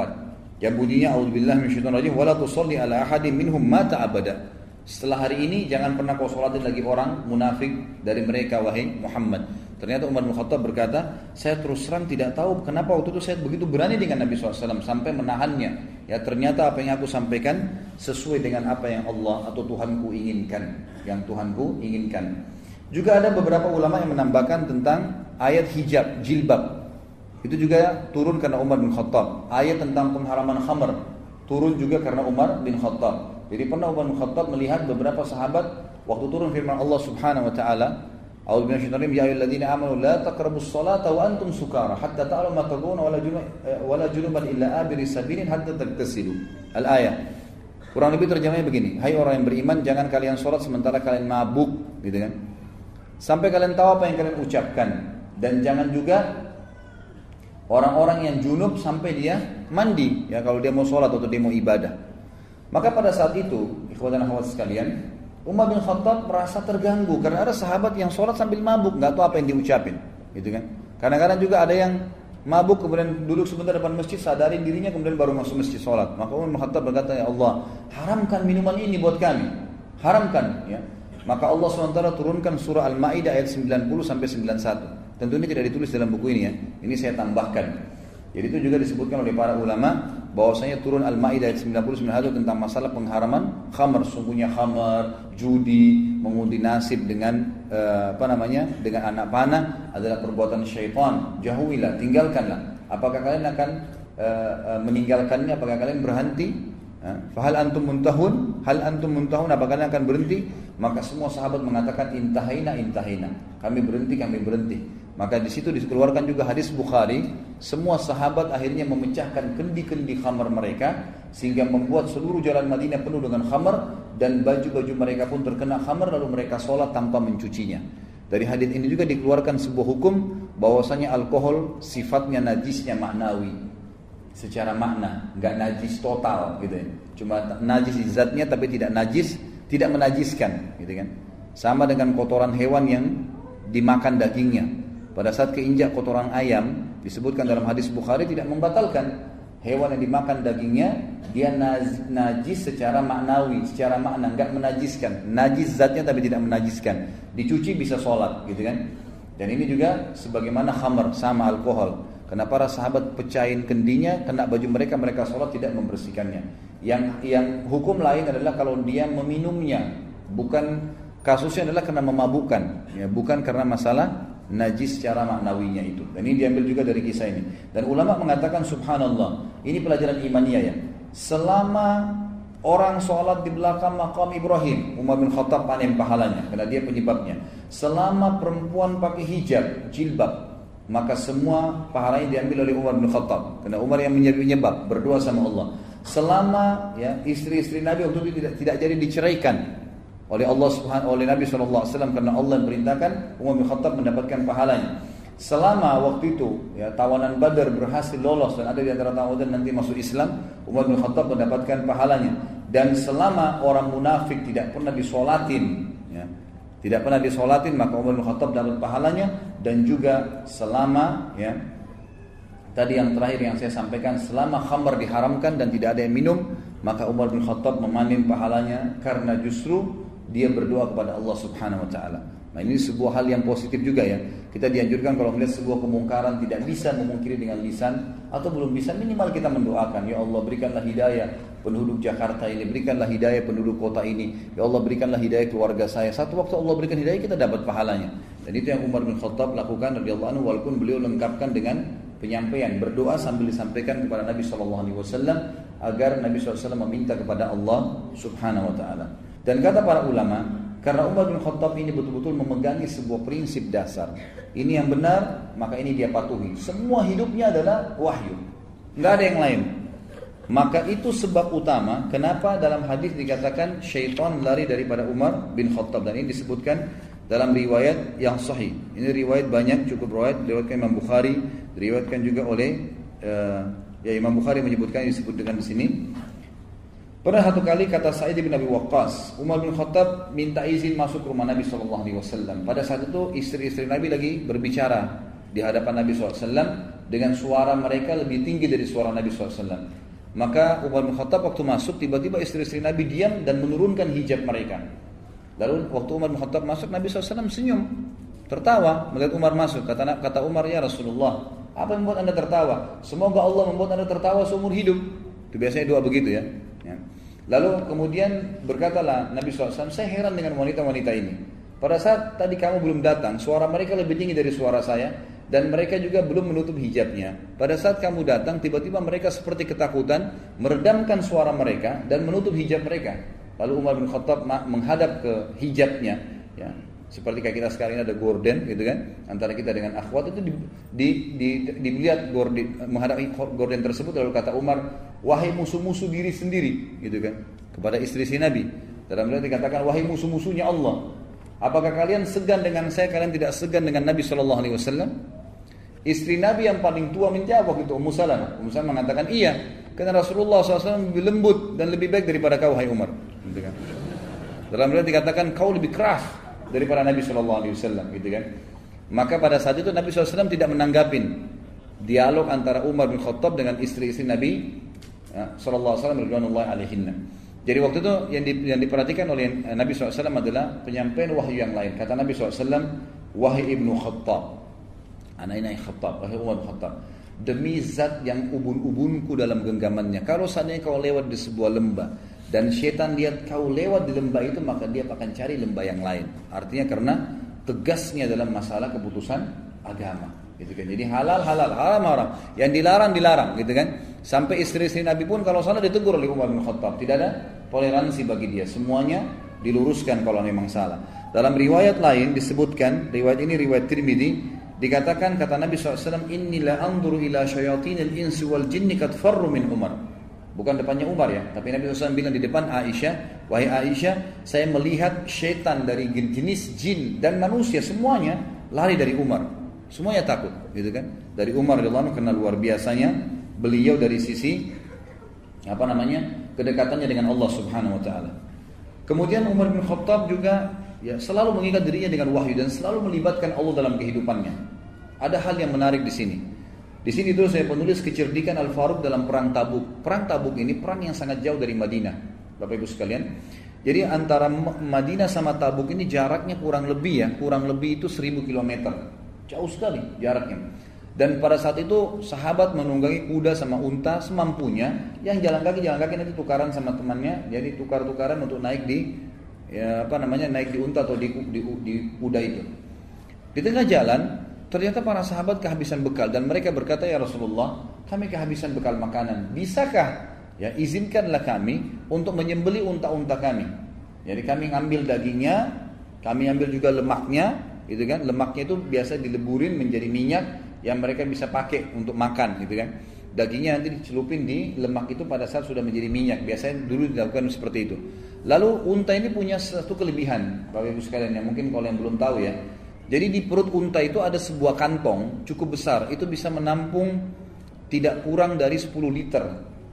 84, yang bunyinya, a'udzubillahi minasyaitonir rajim, wala tusalli ala ahadin minhum mata abada. Setelah hari ini jangan pernah kau sholatin lagi orang munafik dari mereka, wahai Muhammad. Ternyata Umar bin Khattab berkata, saya terus terang tidak tahu kenapa waktu itu saya begitu berani dengan Nabi SAW sampai menahannya. Ya, ternyata apa yang aku sampaikan sesuai dengan apa yang Allah atau Tuhanku inginkan, yang Tuhanku inginkan. Juga ada beberapa ulama yang menambahkan tentang ayat hijab, jilbab. Itu juga turun karena Umar bin Khattab. Ayat tentang pengharaman khamr turun juga karena Umar bin Khattab. Jadi pernah Umar bin Khattab melihat beberapa sahabat waktu turun firman Allah Subhanahu Wa Taala, a'udzu billahi minasyaitonir rajim, ya ayyuhalladzina amanu la taqrabus salata wa antum sukara hatta ta'lamu ma taquluna wala junuban illa abiri sabilin hatta tagtasilu. Al-ayah. Kurang lebih terjemahnya begini, hai orang yang beriman, jangan kalian sholat sementara kalian mabuk, gitu kan, sampai kalian tahu apa yang kalian ucapkan, dan jangan juga orang-orang yang junub sampai dia mandi, ya, kalau dia mau sholat atau dia mau ibadah. Maka pada saat itu, ikhwan dan akhwat sekalian, Umar bin Khattab merasa terganggu karena ada sahabat yang sholat sambil mabuk, nggak tahu apa yang diucapin, gitu kan. Kadang-kadang juga ada yang mabuk kemudian duduk sebentar depan masjid, sadarin dirinya kemudian baru masuk masjid sholat. Maka Umar bin Khattab berkata, ya Allah, haramkan minuman ini buat kami, haramkan, ya. Maka Allah SWT turunkan surah Al-Ma'idah ayat 90 sampai 91. Tentu ini tidak ditulis dalam buku ini, ya. Ini saya tambahkan. Jadi itu juga disebutkan oleh para ulama bahwasanya turun Al-Maidah ayat 99 tentang masalah pengharaman khamr. Sungguhnya khamr, judi, mengundi nasib dengan dengan anak panah adalah perbuatan syaitan. Jauhilah, tinggalkanlah. Apakah kalian akan meninggalkannya? Apakah kalian berhenti? Fahal antum muntahun? Hal antum muntahun? Apakah kalian akan berhenti? Maka semua sahabat mengatakan intahina. Kami berhenti. Maka di situ dikeluarkan juga hadis Bukhari, semua sahabat akhirnya memecahkan kendi-kendi khamar mereka sehingga membuat seluruh jalan Madinah penuh dengan khamar dan baju-baju mereka pun terkena khamar, lalu mereka sholat tanpa mencucinya. Dari hadis ini juga dikeluarkan sebuah hukum bahwasanya alkohol sifatnya najisnya maknawi, secara makna, enggak najis total gitu ya. Cuma najis zatnya tapi tidak najis, tidak menajiskan gitu kan. Sama dengan kotoran hewan yang dimakan dagingnya. Pada saat keinjak kotoran ayam, disebutkan dalam hadis Bukhari tidak membatalkan. Hewan yang dimakan dagingnya, dia najis secara maknawi, secara makna, enggak menajiskan. Najis zatnya tapi tidak menajiskan. Dicuci bisa sholat, gitu kan. Dan ini juga sebagaimana khamar, sama alkohol. Karena para sahabat pecahin kendinya, kena baju mereka, mereka sholat tidak membersihkannya. Yang hukum lain adalah kalau dia meminumnya, bukan kasusnya adalah karena memabukkan, ya, bukan karena masalah najis secara maknawinya itu. Dan ini diambil juga dari kisah ini. Dan ulama mengatakan subhanallah, ini pelajaran imaniyah ya. Selama orang sholat di belakang makam Ibrahim, Umar bin Khattab panen pahalanya, karena dia penyebabnya. Selama perempuan pakai hijab, jilbab, maka semua pahalanya diambil oleh Umar bin Khattab, karena Umar yang menyebab, berdoa sama Allah. Selama ya istri-istri Nabi waktu itu tidak jadi diceraikan oleh Allah oleh Nabi SAW, karena Allah yang perintahkan, Umar bin Khattab mendapatkan pahalanya. Selama waktu itu ya tawanan Badar berhasil lolos dan ada di antara tawanan nanti masuk Islam, Umar bin Khattab mendapatkan pahalanya. Dan selama orang munafik tidak pernah disolatin, ya, tidak pernah disolatin, maka Umar bin Khattab dapat pahalanya. Dan juga selama ya tadi yang terakhir yang saya sampaikan, selama khamar diharamkan dan tidak ada yang minum, maka Umar bin Khattab memanen pahalanya karena justru dia berdoa kepada Allah Subhanahu wa taala. Nah, ini sebuah hal yang positif juga ya. Kita dianjurkan kalau melihat sebuah kemungkaran tidak bisa memungkiri dengan lisan, atau belum bisa, minimal kita mendoakan, ya Allah berikanlah hidayah penduduk Jakarta ini, berikanlah hidayah penduduk kota ini, ya Allah berikanlah hidayah keluarga saya. Satu waktu Allah berikan hidayah, kita dapat pahalanya. Dan itu yang Umar bin Khattab lakukan radhiyallahu anhu, walaupun beliau lengkapkan dengan penyampaian, berdoa sambil disampaikan kepada Nabi SAW agar Nabi SAW meminta kepada Allah Subhanahu wa taala. Dan kata para ulama, karena Umar bin Khattab ini betul-betul memegangi sebuah prinsip dasar, ini yang benar, maka ini dia patuhi. Semua hidupnya adalah wahyu, nggak ada yang lain. Maka itu sebab utama kenapa dalam hadis dikatakan syaitan lari daripada Umar bin Khattab. Dan ini disebutkan dalam riwayat yang sahih. Ini riwayat banyak, cukup riwayat diriwayatkan Imam Bukhari, diriwayatkan juga oleh ya Imam Bukhari menyebutkan, disebutkan di sini. Pernah satu kali kata Sa'id bin Abi Waqqas, Umar bin Khattab minta izin masuk ke rumah Nabi SAW. Pada saat itu istri-istri Nabi lagi berbicara di hadapan Nabi SAW dengan suara mereka lebih tinggi dari suara Nabi SAW. Maka Umar bin Khattab waktu masuk, tiba-tiba istri-istri Nabi diam dan menurunkan hijab mereka. Lalu waktu Umar bin Khattab masuk, Nabi SAW senyum, tertawa melihat Umar masuk. Kata Umar, ya Rasulullah, apa yang membuat anda tertawa? Semoga Allah membuat anda tertawa seumur hidup. Itu biasanya doa begitu ya. Lalu kemudian berkatalah Nabi SAW, saya heran dengan wanita-wanita ini. Pada saat tadi kamu belum datang, suara mereka lebih tinggi dari suara saya, dan mereka juga belum menutup hijabnya. Pada saat kamu datang, tiba-tiba mereka seperti ketakutan, meredamkan suara mereka dan menutup hijab mereka. Lalu Umar bin Khattab menghadap ke hijabnya, ya, seperti kayak kita sekarang ini ada gorden, gitu kan? Antara kita dengan akhwat itu dilihat gorden, menghadapi gorden tersebut. Lalu kata Umar, wahai musuh-musuh diri sendiri, gitu kan? Kepada istri-istri Nabi. Dalam riwayat dikatakan, wahai musuh-musuhnya Allah, apakah kalian segan dengan saya? Kalian tidak segan dengan Nabi SAW? Istri Nabi yang paling tua menjawab waktu itu, Ummu Salamah. Ummu Salamah mengatakan, iya, karena Rasulullah SAW lebih lembut dan lebih baik daripada kau, hai Umar. Gitu kan? Dalam riwayat dikatakan, kau lebih keras daripada Nabi SAW, gitu kan? Maka pada saat itu Nabi SAW tidak menanggapin dialog antara Umar bin Khattab dengan istri-istri Nabi SAW radhiyallahu alaihinna. Jadi waktu itu yang diperhatikan oleh Nabi SAW adalah penyampaian wahyu yang lain. Kata Nabi SAW, wahai Ibnu Khattab, anak-anak Khattab, wahai Umar bin Khattab, demi zat yang ubun-ubunku dalam genggamannya, kalau seandainya kau lewat di sebuah lembah dan syaitan lihat kau lewat di lembah itu, maka dia akan cari lembah yang lain. Artinya karena tegasnya dalam masalah keputusan agama, gitu kan. Jadi halal haram, yang dilarang, gitu kan. Sampai istri-istri Nabi pun kalau salah ditegur oleh Umar bin Khattab. Tidak ada toleransi bagi dia, semuanya diluruskan kalau memang salah. Dalam riwayat lain disebutkan, riwayat ini riwayat Tirmidzi, dikatakan kata Nabi SAW, inni la anzuru ila syayatinil insi wal jinni kad farru min Umar. Bukan depannya Umar ya, tapi Nabi SAW bilang di depan Aisyah, wahai Aisyah, saya melihat syaitan dari jenis jin dan manusia semuanya lari dari Umar. Semuanya takut, gitu kan? Dari Umar radhiyallahu anhu, karena luar biasanya beliau dari sisi kedekatannya dengan Allah Subhanahu wa taala. Kemudian Umar bin Khattab juga ya selalu mengingat dirinya dengan wahyu dan selalu melibatkan Allah dalam kehidupannya. Ada hal yang menarik di sini. Di sini tuh saya penulis kecerdikan Al-Faruq dalam perang Tabuk. Perang Tabuk ini perang yang sangat jauh dari Madinah, Bapak Ibu sekalian. Jadi antara Madinah sama Tabuk ini jaraknya kurang lebih itu 1000 km. jauh sekali jaraknya. Dan pada saat itu sahabat menunggangi kuda sama unta semampunya, yang jalan kaki nanti tukaran sama temannya, jadi tukar-tukaran untuk naik di naik di unta atau di kuda itu. Di tengah jalan ternyata para sahabat kehabisan bekal dan mereka berkata, ya Rasulullah, kami kehabisan bekal makanan. Bisakah ya izinkanlah kami untuk menyembeli unta-unta kami. Jadi kami ngambil dagingnya, kami ambil juga lemaknya, gitu kan? Lemaknya itu biasa dileburin menjadi minyak yang mereka bisa pakai untuk makan, gitu kan. Dagingnya nanti dicelupin di lemak itu pada saat sudah menjadi minyak. Biasanya dulu dilakukan seperti itu. Lalu unta ini punya satu kelebihan, Bapak Ibu sekalian, yang mungkin kalau yang belum tahu ya. Jadi di perut unta itu ada sebuah kantong cukup besar, itu bisa menampung tidak kurang dari 10 liter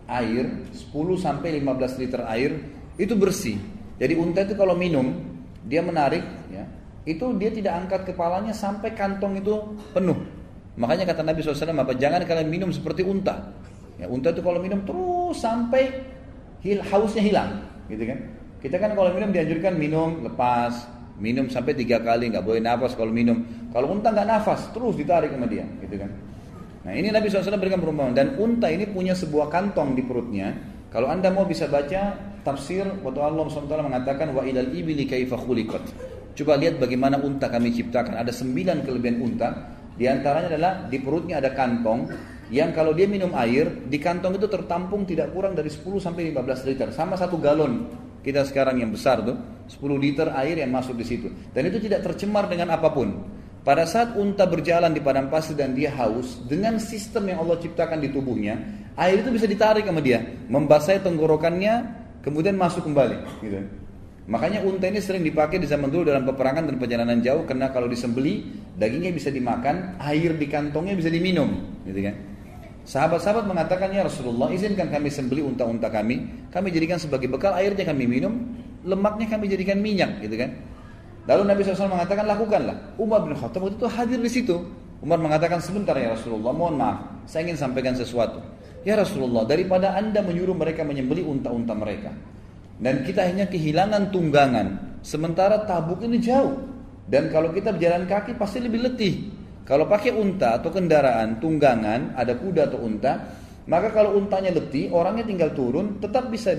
air, 10 sampai 15 liter air, itu bersih. Jadi unta itu kalau minum, dia menarik ya, itu dia tidak angkat kepalanya sampai kantong itu penuh. Makanya kata Nabi SAW, jangan kalian minum seperti unta. Ya, unta itu kalau minum terus sampai hausnya hilang, gitu kan? Kita kan kalau minum dianjurkan minum lepas, minum sampai 3 kali, nggak boleh nafas kalau minum. Kalau unta nggak nafas, terus ditarik sama dia, gitu kan? Nah ini Nabi SAW berikan perumpamaan. Dan unta ini punya sebuah kantong di perutnya. Kalau anda mau bisa baca tafsir, waktu Allah SWT mengatakan wa ilal ibili kaifa khuliqat. Coba lihat bagaimana unta kami ciptakan. Ada 9 kelebihan unta. Di antaranya adalah di perutnya ada kantong yang kalau dia minum air, di kantong itu tertampung tidak kurang dari 10 sampai 15 liter, sama 1 galon kita sekarang yang besar tuh, 10 liter air yang masuk di situ. Dan itu tidak tercemar dengan apapun. Pada saat unta berjalan di padang pasir dan dia haus, dengan sistem yang Allah ciptakan di tubuhnya, air itu bisa ditarik sama dia, membasahi tenggorokannya, kemudian masuk kembali, gitu. Makanya unta ini sering dipakai di zaman dulu dalam peperangan dan perjalanan jauh, karena kalau disembeli dagingnya bisa dimakan, air di kantongnya bisa diminum, gitu kan. Sahabat-sahabat mengatakan, ya Rasulullah, izinkan kami sembeli unta-unta kami jadikan sebagai bekal, airnya kami minum, lemaknya kami jadikan minyak, gitu kan. Lalu Nabi SAW mengatakan, lakukanlah. Umar bin Khattab waktu itu hadir di situ. Umar mengatakan, sebentar ya Rasulullah, mohon maaf, saya ingin sampaikan sesuatu. Ya Rasulullah, daripada anda menyuruh mereka menyembeli unta-unta mereka, dan kita hanya kehilangan tunggangan, sementara Tabuk ini jauh, dan kalau kita berjalan kaki pasti lebih letih. Kalau pakai unta atau kendaraan tunggangan, ada kuda atau unta, maka kalau untanya letih, orangnya tinggal turun, tetap bisa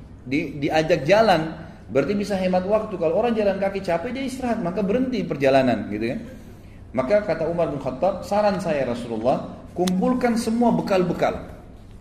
diajak jalan, berarti bisa hemat waktu. Kalau orang jalan kaki capek, dia istirahat, maka berhenti perjalanan, gitu kan. Maka kata Umar bin Khattab, saran saya Rasulullah, kumpulkan semua bekal-bekal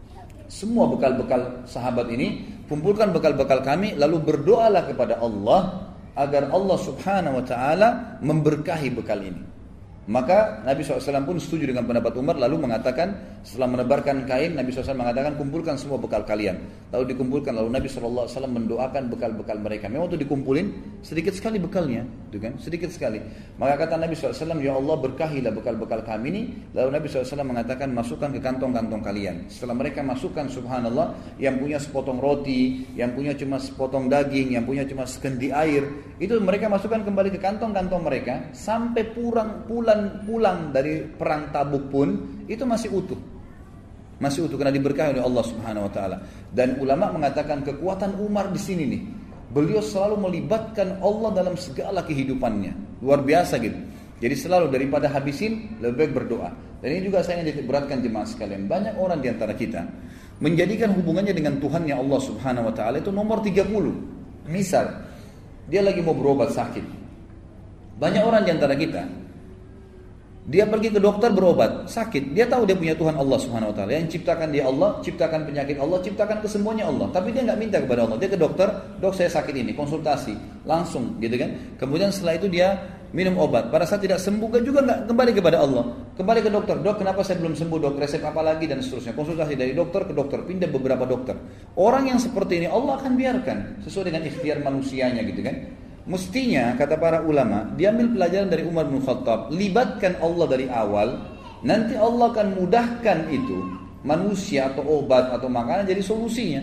sahabat ini, kumpulkan bekal-bekal kami, lalu berdoalah kepada Allah agar Allah Subhanahu wa taala memberkahi bekal ini. Maka Nabi SAW pun setuju dengan pendapat Umar, lalu mengatakan, setelah menebarkan kain, Nabi SAW mengatakan, kumpulkan semua bekal kalian. Lalu dikumpulkan, lalu Nabi SAW mendoakan bekal-bekal mereka. Memang waktu dikumpulin, sedikit sekali bekalnya, gitu kan? Sedikit sekali. Maka kata Nabi SAW, ya Allah berkahilah bekal-bekal kami ini. Lalu Nabi SAW mengatakan, masukkan ke kantong-kantong kalian. Setelah mereka masukkan, subhanallah, yang punya sepotong roti, yang punya cuma sepotong daging, yang punya cuma sekendi air, itu mereka masukkan kembali ke kantong-kantong mereka, sampai pulang dari perang Tabuk pun itu masih utuh karena diberkahi oleh Allah Subhanahu wa taala. Dan ulama mengatakan kekuatan Umar di sini nih, beliau selalu melibatkan Allah dalam segala kehidupannya, luar biasa gitu. Jadi selalu daripada habisin, lebih baik berdoa. Dan ini juga saya ingin beratkan jemaah sekalian, banyak orang di antara kita menjadikan hubungannya dengan Tuhannya Allah Subhanahu wa taala itu nomor 30. Misal dia lagi mau berobat sakit, banyak orang di antara kita, dia pergi ke dokter berobat, sakit. Dia tahu dia punya Tuhan Allah Subhanahu wa taala. Yang ciptakan dia Allah, ciptakan penyakit Allah, ciptakan kesembuhannya Allah. Tapi dia enggak minta kepada Allah. Dia ke dokter, "Dok, saya sakit ini." Konsultasi, langsung gitu kan. Kemudian setelah itu dia minum obat. Pada saat tidak sembuh kan juga enggak kembali kepada Allah. Kembali ke dokter, "Dok, kenapa saya belum sembuh, Dok? Resep apa lagi?" dan seterusnya. Konsultasi dari dokter ke dokter, pindah beberapa dokter. Orang yang seperti ini Allah akan biarkan sesuai dengan ikhtiar manusianya gitu kan. Mestinya kata para ulama, diambil pelajaran dari Umar bin Khattab, libatkan Allah dari awal, nanti Allah akan mudahkan itu manusia atau obat atau makanan jadi solusinya.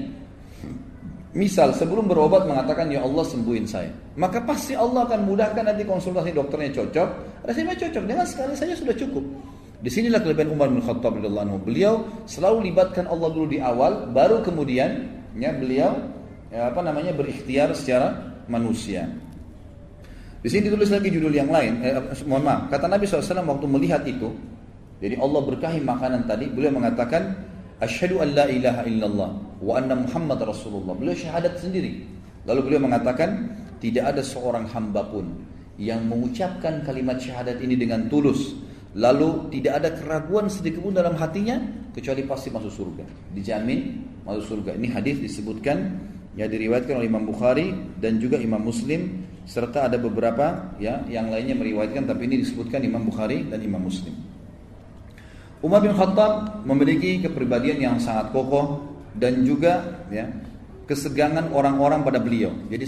Misal sebelum berobat mengatakan, ya Allah sembuhin saya, maka pasti Allah akan mudahkan nanti konsultasi dokternya cocok, resepnya cocok, dengan sekali saja sudah cukup. Disinilah kelebihan Umar bin Khattab radhiyallahu anhu. Beliau selalu libatkan Allah dulu di awal, baru kemudian beliau berikhtiar secara manusia. Di sini ditulis lagi judul yang lain. Mohon maaf. Kata Nabi SAW waktu melihat itu, jadi Allah berkahi makanan tadi, beliau mengatakan, Asyhadu an la ilaha illallah wa anna Muhammad Rasulullah. Beliau syahadat sendiri. Lalu beliau mengatakan, tidak ada seorang hamba pun yang mengucapkan kalimat syahadat ini dengan tulus, lalu tidak ada keraguan sedikit pun dalam hatinya, kecuali pasti masuk surga. Dijamin masuk surga. Ini hadis disebutkan, ya, diriwayatkan oleh Imam Bukhari dan juga Imam Muslim, serta ada beberapa ya yang lainnya meriwayatkan, tapi ini disebutkan Imam Bukhari dan Imam Muslim. Umar bin Khattab memiliki kepribadian yang sangat kokoh dan juga ya kesegangan orang-orang pada beliau. Jadi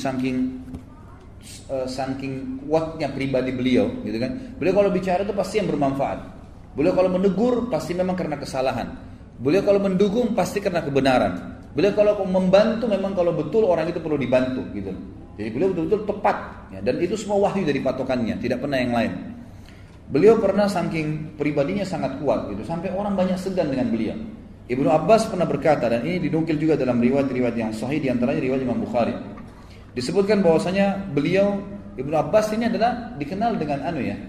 saking kuatnya pribadi beliau, gitu kan. Beliau kalau bicara itu pasti yang bermanfaat. Beliau kalau menegur pasti memang karena kesalahan. Beliau kalau mendukung pasti karena kebenaran. Beliau kalau membantu memang kalau betul orang itu perlu dibantu, gitu. Jadi beliau betul-betul tepat, ya, dan itu semua wahyu dari patokannya, tidak pernah yang lain. Beliau pernah saking pribadinya sangat kuat, gitu, sampai orang banyak segan dengan beliau. Ibnu Abbas pernah berkata, dan ini dinukil juga dalam riwayat-riwayat yang sahih, diantaranya riwayat Imam Bukhari. Disebutkan bahwasanya beliau Ibnu Abbas ini adalah dikenal dengan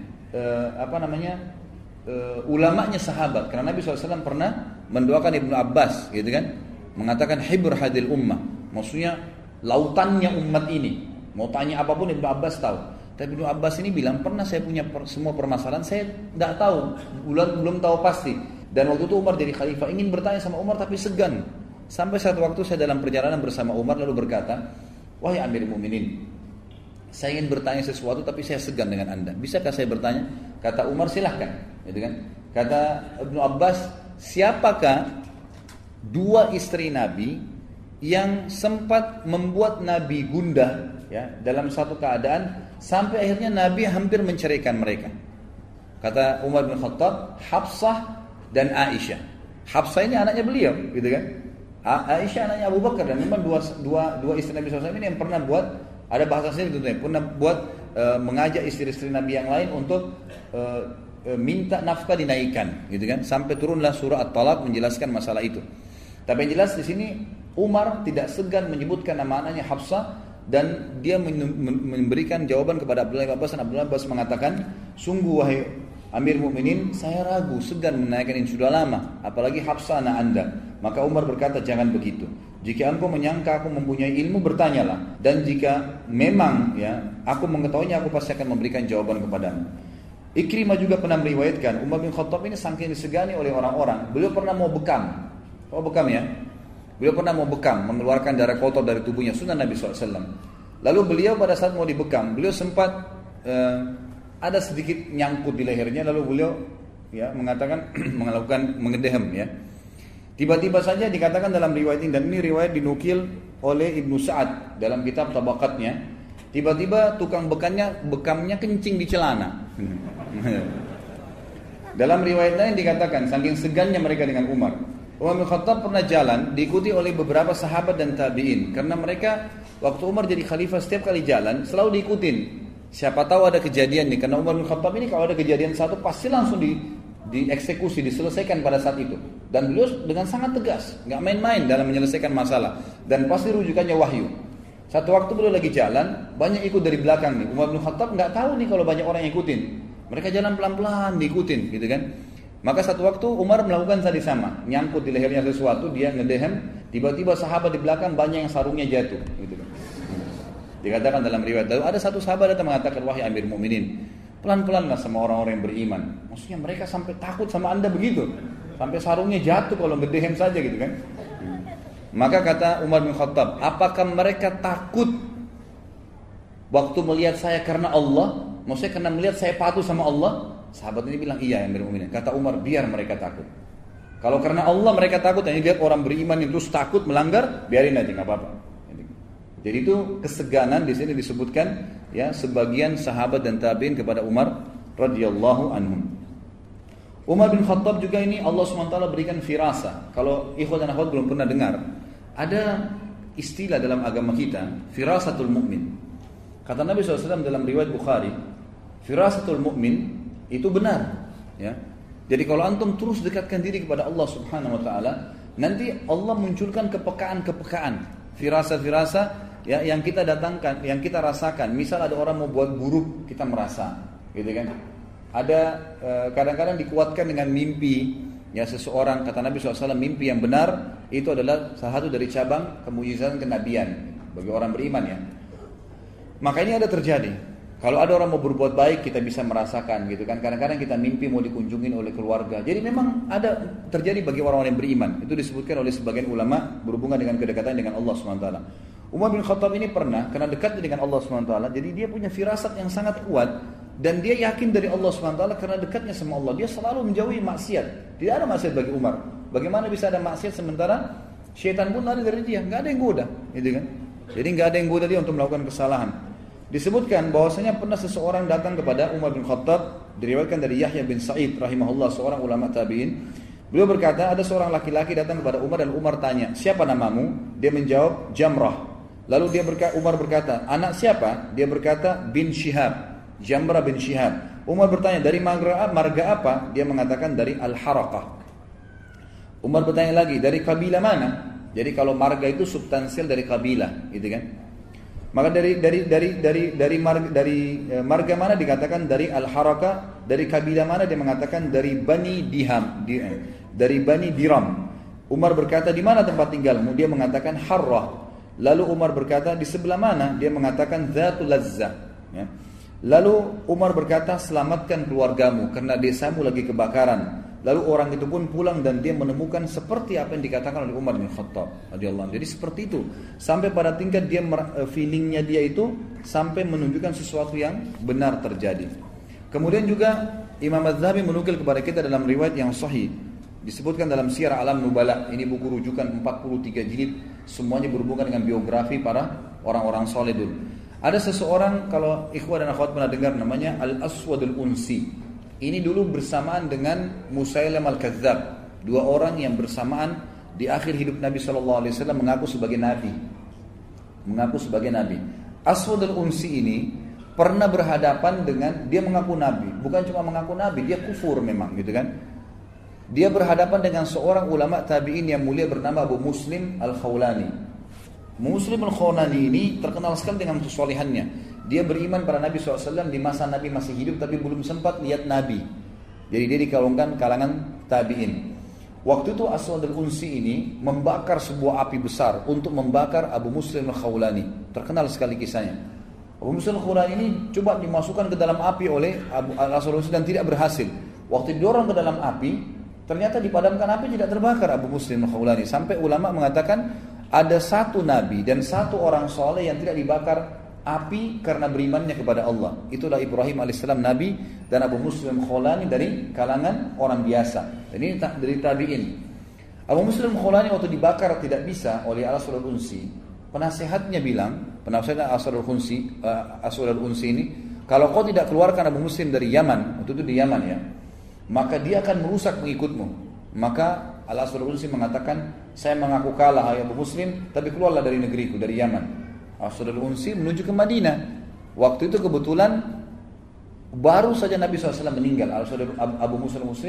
ulamanya sahabat, karena Nabi SAW pernah mendoakan Ibnu Abbas, gitu kan, mengatakan hibr hadil ummah, maksudnya lautannya umat ini. Mau tanya apapun Ibnu Abbas tahu. Tapi Ibnu Abbas ini bilang, pernah saya punya semua permasalahan, saya tidak tahu, belum tahu pasti. Dan waktu itu Umar jadi khalifah, ingin bertanya sama Umar tapi segan. Sampai satu waktu saya dalam perjalanan bersama Umar lalu berkata, wahai Amir Mu'minin, saya ingin bertanya sesuatu tapi saya segan dengan anda. Bisakah saya bertanya? Kata Umar, silahkan. Gitu kan? Kata Ibnu Abbas, siapakah dua istri Nabi yang sempat membuat Nabi gundah, ya, dalam satu keadaan sampai akhirnya Nabi hampir menceraikan mereka? Kata Umar bin Khattab, Hafsah dan Aisyah. Hafsah ini anaknya beliau, gitu kan? Aisyah anaknya Abu Bakar, dan memang dua istri Nabi SAW ini yang pernah buat, ada bahasa sendiri tentunya, pernah buat mengajak istri-istri Nabi yang lain untuk minta nafkah dinaikkan, gitu kan? Sampai turunlah surah At-Talaq menjelaskan masalah itu. Tapi yang jelas di sini Umar tidak segan menyebutkan nama anaknya Hafsah, dan dia memberikan jawaban kepada Abdullah bin Abbas, dan Abdullah bin Abbas mengatakan, sungguh wahai Amir Mukminin, saya ragu, segan menaikkan ini sudah lama, apalagi Hafsah anak anda. Maka Umar berkata, jangan begitu. Jika engkau menyangka aku mempunyai ilmu, bertanyalah, dan jika memang ya aku mengetahuinya, aku pasti akan memberikan jawaban kepadamu. Ikrimah juga pernah meriwayatkan, Umar bin Khattab ini saking disegani oleh orang-orang, beliau pernah mau bekam. Oh, bekam ya? Beliau pernah mau bekam, mengeluarkan darah kotor dari tubuhnya, sunnah Nabi SAW. Lalu beliau pada saat mau dibekam, beliau sempat ada sedikit nyangkut di lehernya, lalu beliau ya mengatakan melakukan mengedehem, ya. Tiba-tiba saja dikatakan dalam riwayat ini, dan ini riwayat dinukil oleh Ibnu Sa'ad dalam kitab Tabaqatnya, tiba-tiba tukang bekamnya kencing di celana. Dalam riwayat lain dikatakan saking segannya mereka dengan Umar. Umar bin Khattab pernah jalan diikuti oleh beberapa sahabat dan tabi'in, karena mereka waktu Umar jadi khalifah setiap kali jalan selalu diikutin. Siapa tahu ada kejadian nih, karena Umar bin Khattab ini kalau ada kejadian satu pasti langsung dieksekusi, diselesaikan pada saat itu. Dan beliau dengan sangat tegas, nggak main-main dalam menyelesaikan masalah, dan pasti rujukannya wahyu. Satu waktu beliau lagi jalan, banyak ikut dari belakang nih. Umar bin Khattab nggak tahu nih kalau banyak orang yang ikutin. Mereka jalan pelan-pelan diikutin, gitu kan? Maka satu waktu Umar melakukan tadi sama, nyangkut di lehernya sesuatu, dia ngedehem, tiba-tiba sahabat di belakang banyak yang sarungnya jatuh, gitu kan. Dikatakan dalam riwayat, lalu ada satu sahabat datang mengatakan, wahai Amir Mukminin, pelan-pelanlah sama orang-orang yang beriman. Maksudnya mereka sampai takut sama anda begitu, sampai sarungnya jatuh kalau ngedehem saja, gitu kan. Maka kata Umar bin Khattab, apakah mereka takut waktu melihat saya karena Allah? Maksudnya karena melihat saya patuh sama Allah? Sahabat ini bilang, iya Amir Mukminin. Kata Umar, biar mereka takut. Kalau karena Allah mereka takut, dan lihat orang beriman itu terus takut melanggar, biarin aja, nggak apa-apa. Jadi itu keseganan di sini disebutkan, ya, sebagian sahabat dan tabi'in kepada Umar radhiyallahu anhum. Umar bin Khattab juga ini Allah SWT berikan firasa. Kalau ikhwan dan akhwat belum pernah dengar, ada istilah dalam agama kita, firasatul mukmin. Kata Nabi SAW dalam riwayat Bukhari, firasatul mukmin itu benar, ya. Jadi kalau antum terus dekatkan diri kepada Allah Subhanahu wa taala, nanti Allah munculkan kepekaan-kepekaan, firasa-firasa ya yang kita datangkan, yang kita rasakan. Misal ada orang mau buat buruk, kita merasa, gitu kan? Ada kadang-kadang dikuatkan dengan mimpi. Ya seseorang, kata Nabi SAW, mimpi yang benar itu adalah salah satu dari cabang kemujizatan kenabian bagi orang beriman ya. Maka ini ada terjadi. Kalau ada orang mau berbuat baik, kita bisa merasakan gitu kan. Kadang-kadang kita mimpi mau dikunjungin oleh keluarga. Jadi memang ada terjadi bagi orang-orang yang beriman. Itu disebutkan oleh sebagian ulama berhubungan dengan kedekatan dengan Allah SWT. Umar bin Khattab ini pernah, karena dekatnya dengan Allah SWT, jadi dia punya firasat yang sangat kuat. Dan dia yakin dari Allah SWT karena dekatnya sama Allah. Dia selalu menjauhi maksiat. Tidak ada maksiat bagi Umar. Bagaimana bisa ada maksiat sementara syaitan pun lari dari dia? Nggak ada yang goda, gitu kan? Jadi nggak ada yang goda dia untuk melakukan kesalahan. Disebutkan bahwasanya pernah seseorang datang kepada Umar bin Khattab, diriwayatkan dari Yahya bin Sa'id rahimahullah, seorang ulama tabi'in. Beliau berkata, ada seorang laki-laki datang kepada Umar dan Umar tanya, siapa namamu? Dia menjawab, Jamrah. Lalu Umar berkata, anak siapa? Dia berkata, bin Shihab. Jamrah bin Shihab. Umar bertanya, dari marga apa? Dia mengatakan dari Al-Harakah. Umar bertanya lagi, dari kabilah mana? Jadi kalau marga itu substansial dari kabilah, gitu kan? Maka dari marga mana dikatakan dari Al-Harakah, dari kabilah mana dia mengatakan dari Bani Diham, dari Bani Diram. Umar berkata, di mana tempat tinggalmu? Dia mengatakan Harrah. Lalu Umar berkata, di sebelah mana? Dia mengatakan Zatul Lazzah. Ya. Lalu Umar berkata, selamatkan keluargamu karena desamu lagi kebakaran. Lalu orang itu pun pulang dan dia menemukan seperti apa yang dikatakan oleh Umar bin Khattab radhiyallahu anhu. Jadi seperti itu. Sampai pada tingkat dia feelingnya dia itu sampai menunjukkan sesuatu yang benar terjadi. Kemudian juga Imam Az-Zahabi menukil kepada kita dalam riwayat yang sahih. Disebutkan dalam Syiar Alam Nubala. Ini buku rujukan 43 jilid. Semuanya berhubungan dengan biografi para orang-orang saleh dulu. Ada seseorang, kalau ikhwah dan akhwat pernah dengar, namanya Al-Aswadul Unsi. Ini dulu bersamaan dengan Musailam Al-Kadzab. Dua orang yang bersamaan di akhir hidup Nabi SAW mengaku sebagai Nabi. Aswad Al-Unsi ini pernah berhadapan dengan, dia mengaku Nabi. Bukan cuma mengaku Nabi, dia kufur memang gitu kan. Dia berhadapan dengan seorang ulama tabi'in yang mulia bernama Abu Muslim Al-Khawlani. Muslim Al-Khawlani ini terkenal sekali dengan kesolehannya. Dia beriman pada Nabi SAW di masa Nabi masih hidup tapi belum sempat lihat Nabi. Jadi dia dikalungkan kalangan tabi'in. Waktu itu Aswad Al-Unsi ini membakar sebuah api besar untuk membakar Abu Muslim Al-Khawlani. Terkenal sekali kisahnya. Abu Muslim Al-Khawlani ini coba dimasukkan ke dalam api oleh Aswad Al-Unsi dan tidak berhasil. Waktu didorong ke dalam api, ternyata dipadamkan api, tidak terbakar Abu Muslim Al-Khawlani. Sampai ulama mengatakan ada satu Nabi dan satu orang soleh yang tidak dibakar api karena berimannya kepada Allah. Itulah Ibrahim alaihissalam Nabi dan Abu Muslim Khawlani dari kalangan orang biasa. Dan ini dari tabi'in. Abu Muslim Khawlani waktu dibakar tidak bisa oleh Aswad Al-Unsi. Penasehatnya bilang, penasehat Aswad Al-Unsi ini, kalau kau tidak keluarkan Abu Muslim dari Yaman, waktu itu di Yaman ya, maka dia akan merusak pengikutmu. Maka Al-Aswad Al-Unsi mengatakan, saya mengaku kalah hai Abu Muslim, tapi keluarlah dari negeriku, dari Yaman. Aswad Al-Unsi menuju ke Madinah. Waktu itu kebetulan baru saja Nabi SAW meninggal. Abu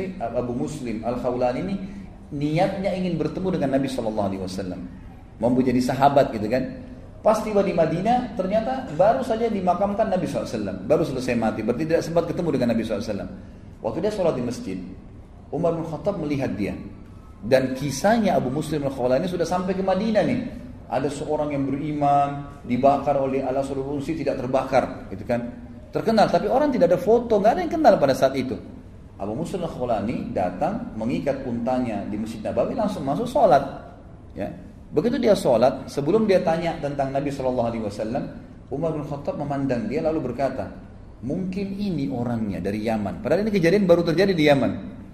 Muslim Al-Khawlani ini niatnya ingin bertemu dengan Nabi SAW, mau menjadi sahabat gitu kan. Pas tiba di Madinah, ternyata baru saja dimakamkan Nabi SAW, baru selesai mati, berarti tidak sempat ketemu dengan Nabi SAW. Waktu dia sholat di masjid, Umar bin Khattab melihat dia. Dan kisahnya Abu Muslim Al-Khawlani sudah sampai ke Madinah nih. Ada seorang yang beriman dibakar oleh Al-Aswad Al-Unsi, tidak terbakar gitu kan. Terkenal, tapi orang tidak ada foto, nggak ada yang kenal pada saat itu. Abu Muslim Al-Khawlani datang mengikat untanya di Masjid Nabawi, langsung masuk sholat ya. Begitu dia sholat, sebelum dia tanya tentang Nabi SAW, Umar bin Khattab memandang dia lalu berkata, mungkin ini orangnya dari Yaman. Padahal ini kejadian baru terjadi di Yaman.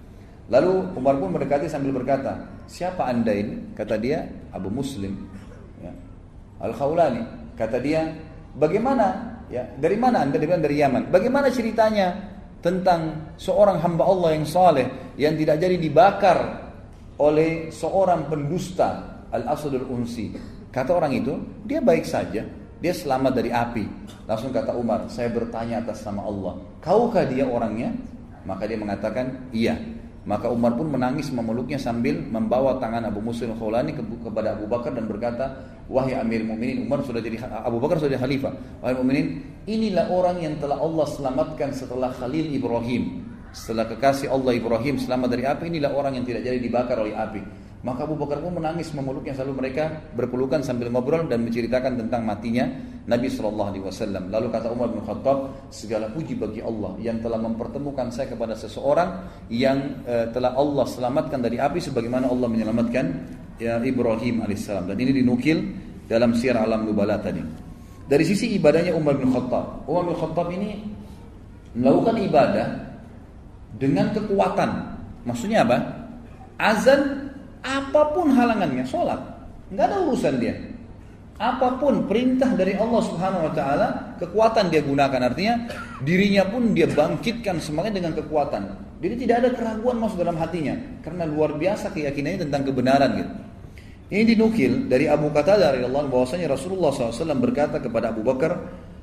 Lalu Umar pun mendekati sambil berkata, siapa anda ini? Kata dia, Abu Muslim Al-Khawlani. Kata dia, bagaimana ya, dari mana anda? Dia bilang dari Yaman. Bagaimana ceritanya tentang seorang hamba Allah yang saleh yang tidak jadi dibakar oleh seorang pendusta, Al-Aswad Al-Unsi? Kata orang itu, dia baik saja, dia selamat dari api. Langsung kata Umar, saya bertanya atas nama Allah, kaukah dia orangnya? Maka dia mengatakan iya. Maka Umar pun menangis memeluknya sambil membawa tangan Abu Muslim Al-Khawlani kepada Abu Bakar dan berkata, wahai Amir Mu'minin, Abu Bakar sudah jadi khalifah. Wahai Mu'minin, inilah orang yang telah Allah selamatkan setelah Khalil Ibrahim. Setelah kekasih Allah Ibrahim selamat dari api, inilah orang yang tidak jadi dibakar oleh api. Maka Abu Bakar pun menangis memeluknya, selalu mereka berpelukan sambil ngobrol dan menceritakan tentang matinya Nabi SAW. Lalu kata Umar bin Khattab, segala puji bagi Allah yang telah mempertemukan saya kepada seseorang yang telah Allah selamatkan dari api sebagaimana Allah menyelamatkan Ibrahim alaihissalam. Dan ini dinukil dalam Syiar Alam Nubala tadi. Dari sisi ibadahnya Umar bin Khattab ini melakukan ibadah dengan kekuatan. Maksudnya apa? Azan apapun halangannya, sholat, nggak ada urusan dia. Apapun perintah dari Allah Subhanahu Wa Taala, kekuatan dia gunakan. Artinya dirinya pun dia bangkitkan semangat dengan kekuatan. Jadi tidak ada keraguan masuk dalam hatinya, karena luar biasa keyakinannya tentang kebenaran gitu. Ini dinukil dari Abu Qatadah radhiyallahu anhu bahwasanya Rasulullah SAW berkata kepada Abu Bakar,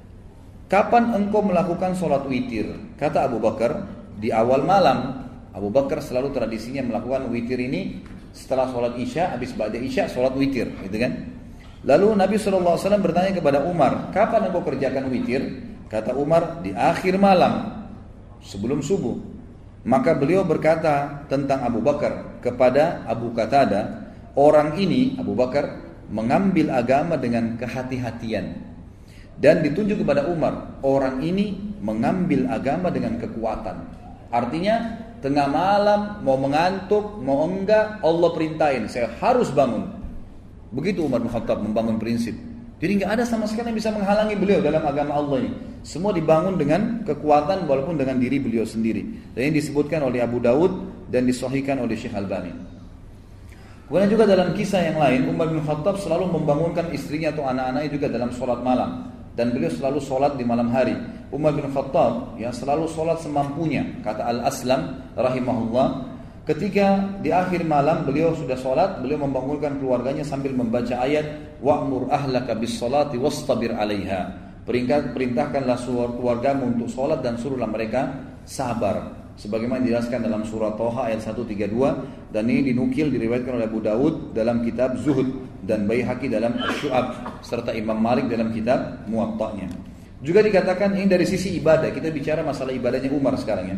kapan engkau melakukan sholat witir? Kata Abu Bakar, di awal malam. Abu Bakar selalu tradisinya melakukan witir ini setelah sholat isya, habis ba'da isya sholat witir, gitu kan? Lalu Nabi SAW bertanya kepada Umar, kapan engkau kerjakan witir? Kata Umar, di akhir malam, sebelum subuh. Maka beliau berkata tentang Abu Bakar kepada Abu Qatadah, orang ini, Abu Bakar, mengambil agama dengan kehati-hatian. Dan ditunjuk kepada Umar, orang ini mengambil agama dengan kekuatan. Artinya tengah malam, mau mengantuk, mau enggak, Allah perintahin, saya harus bangun. Begitu Umar bin Khattab membangun prinsip. Jadi enggak ada sama sekali yang bisa menghalangi beliau dalam agama Allah ini. Semua dibangun dengan kekuatan walaupun dengan diri beliau sendiri. Dan ini disebutkan oleh Abu Daud dan disahihkan oleh Syekh Albani. Kemudian juga dalam kisah yang lain, Umar bin Khattab selalu membangunkan istrinya atau anak-anaknya juga dalam sholat malam. Dan beliau selalu sholat di malam hari. Umar bin Khattab yang selalu sholat semampunya. Kata Al-Aslam rahimahullah, ketika di akhir malam beliau sudah sholat, beliau membangunkan keluarganya sambil membaca ayat wa'mur ahlaka bis sholati wastabir 'alaiha. Perintahkanlah keluargamu untuk sholat dan suruhlah mereka sabar. Sebagaimana dijelaskan dalam surah Thaha ayat 132, dan ini dinukil diriwayatkan oleh Abu Daud dalam kitab Zuhud dan Baihaqi dalam Syu'ab serta Imam Malik dalam kitab Muwatta'nya. Juga dikatakan ini dari sisi ibadah. Kita bicara masalah ibadahnya Umar sekarang ya.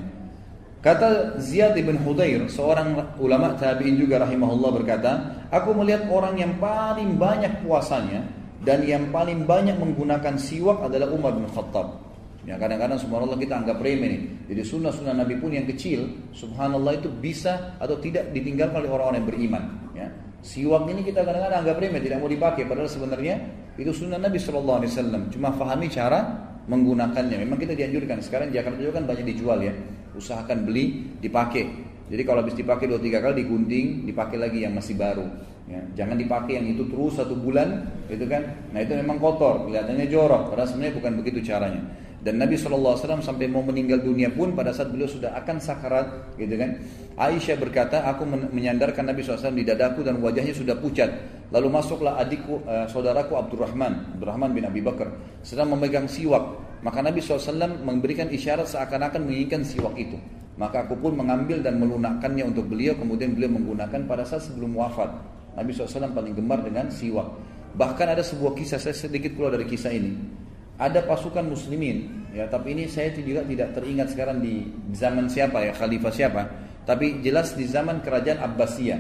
Kata Ziyad bin Hudair, seorang ulama tabi'in juga rahimahullah berkata, aku melihat orang yang paling banyak puasanya dan yang paling banyak menggunakan siwak adalah Umar bin Khattab. Ya, kadang-kadang subhanallah kita anggap remeh nih. Jadi sunnah-sunnah Nabi pun yang kecil, subhanallah itu bisa atau tidak ditinggalkan oleh orang-orang yang beriman. Ya. Siwak ini kita kadang-kadang anggap remeh, tidak mau dipakai. Padahal sebenarnya itu sunnah Nabi SAW. Cuma fahami cara menggunakannya. Memang kita dianjurkan. Sekarang di Jakarta juga kan banyak dijual ya. Usahakan beli, dipakai. Jadi kalau habis dipakai 2-3 kali digunting, dipakai lagi yang masih baru. Ya, jangan dipakai yang itu terus 1 bulan, gitu kan? Nah itu memang kotor, kelihatannya jorok. Padahal sebenarnya bukan begitu caranya. Dan Nabi SAW sampai mau meninggal dunia pun pada saat beliau sudah akan sakarat, gitu kan? Aisyah berkata, aku menyandarkan Nabi SAW di dadaku dan wajahnya sudah pucat. Lalu masuklah adikku, saudaraku Abdurrahman bin Abi Bakar, sedang memegang siwak. Maka Nabi SAW memberikan isyarat seakan-akan menginginkan siwak itu. Maka aku pun mengambil dan melunakkannya untuk beliau. Kemudian beliau menggunakan pada saat sebelum wafat. Nabi SAW paling gemar dengan siwak. Bahkan ada sebuah kisah, saya sedikit keluar dari kisah ini. Ada pasukan muslimin, ya, tapi ini saya juga tidak teringat sekarang di zaman siapa ya, khalifah siapa. Tapi jelas di zaman kerajaan Abbasiyah.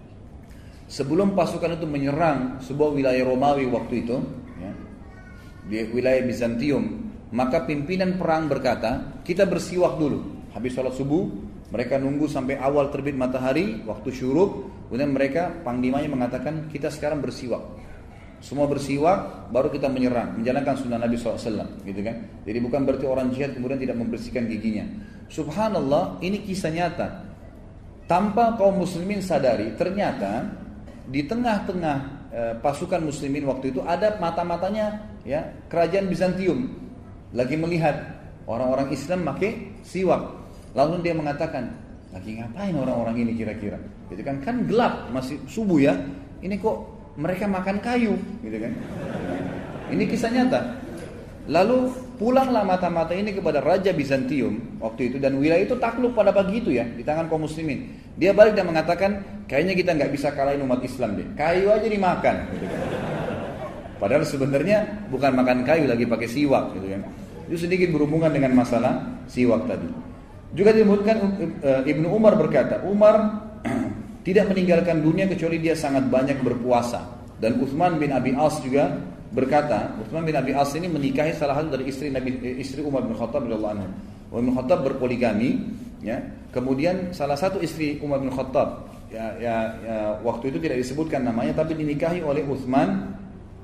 Sebelum pasukan itu menyerang sebuah wilayah Romawi waktu itu, ya, di wilayah Bizantium, maka pimpinan perang berkata, kita bersiwak dulu. Habis sholat subuh, mereka nunggu sampai awal terbit matahari, waktu syuruk, kemudian mereka panglimanya mengatakan, kita sekarang bersiwak. Semua bersiwak, baru kita menyerang, menjalankan sunnah Nabi SAW, gitu kan? Jadi bukan berarti orang jihad kemudian tidak membersihkan giginya. Subhanallah, ini kisah nyata. Tanpa kaum muslimin sadari, ternyata di tengah-tengah pasukan muslimin waktu itu ada mata-matanya, ya, kerajaan Bizantium lagi melihat orang-orang Islam pakai siwak. Lalu dia mengatakan, lagi ngapain orang-orang ini kira-kira? Gitu kan gelap, masih subuh ya. Ini kok mereka makan kayu, gitu kan? Ini kisah nyata. Lalu pulanglah mata-mata ini kepada Raja Bizantium waktu itu, dan wilayah itu takluk pada pagi itu ya di tangan kaum muslimin. Dia balik dan mengatakan, kayaknya kita nggak bisa kalahin umat Islam deh. Kayu aja dimakan. Gitu kan? Padahal sebenarnya bukan makan kayu, lagi pakai siwak gitu kan. Itu sedikit berhubungan dengan masalah siwak tadi. Juga disebutkan Ibnu Umar berkata, Umar tidak meninggalkan dunia kecuali dia sangat banyak berpuasa. Dan Utsman bin Abi As juga berkata, Utsman bin Abi As ini menikahi salah satu dari istri Umar bin Khattab radhiyallahu anhu. Umar bin Khattab berpoligami, ya. Kemudian salah satu istri Umar bin Khattab, waktu itu tidak disebutkan namanya, tapi dinikahi oleh Utsman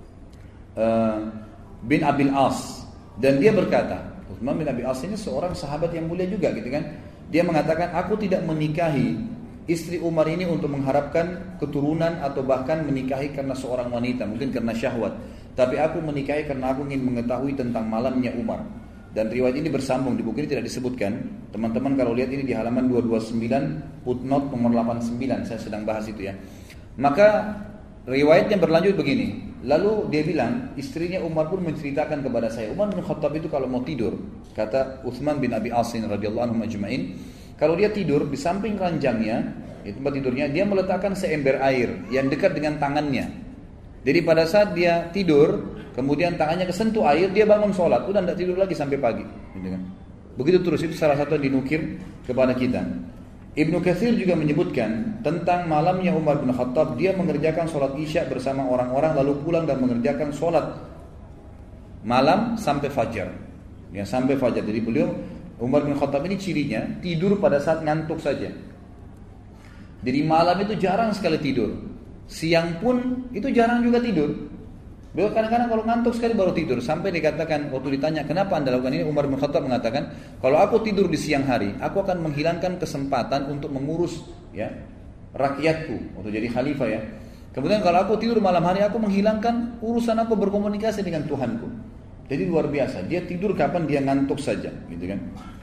bin Abi As. Dan dia berkata, Utsman bin Abi As ini seorang sahabat yang mulia juga gitu kan. Dia mengatakan, aku tidak menikahi istri Umar ini untuk mengharapkan keturunan atau bahkan menikahi karena seorang wanita, mungkin karena syahwat. Tapi aku menikahi karena aku ingin mengetahui tentang malamnya Umar. Dan riwayat ini bersambung, di buku ini tidak disebutkan. Teman-teman kalau lihat ini di halaman 229 footnote nomor 89, saya sedang bahas itu ya. Maka riwayatnya berlanjut begini. Lalu dia bilang, istrinya Umar pun menceritakan kepada saya, Umar bin Khattab itu kalau mau tidur, kata Utsman bin Abi As radhiyallahu anhu ajma'in, kalau dia tidur di samping ranjangnya, di tempat tidurnya, dia meletakkan seember air yang dekat dengan tangannya. Jadi pada saat dia tidur, kemudian tangannya kesentuh air, dia bangun sholat, udah tidak tidur lagi sampai pagi. Begitu terus, itu salah satu yang dinukir kepada kita. Ibnu Katsir juga menyebutkan tentang malamnya Umar bin Khattab, dia mengerjakan sholat isya bersama orang-orang, lalu pulang dan mengerjakan sholat malam sampai fajar. Ya, sampai fajar. Jadi beliau Umar bin Khattab ini cirinya tidur pada saat ngantuk saja. Jadi malam itu jarang sekali tidur. Siang pun itu jarang juga tidur. Beliau kadang-kadang kalau ngantuk sekali baru tidur. Sampai dikatakan waktu ditanya kenapa anda lakukan ini, Umar bin Khattab mengatakan, kalau aku tidur di siang hari, aku akan menghilangkan kesempatan untuk mengurus ya rakyatku untuk jadi khalifah ya. Kemudian kalau aku tidur malam hari, aku menghilangkan urusan aku berkomunikasi dengan Tuhanku. Jadi luar biasa, dia tidur kapan dia ngantuk saja, gitu kan.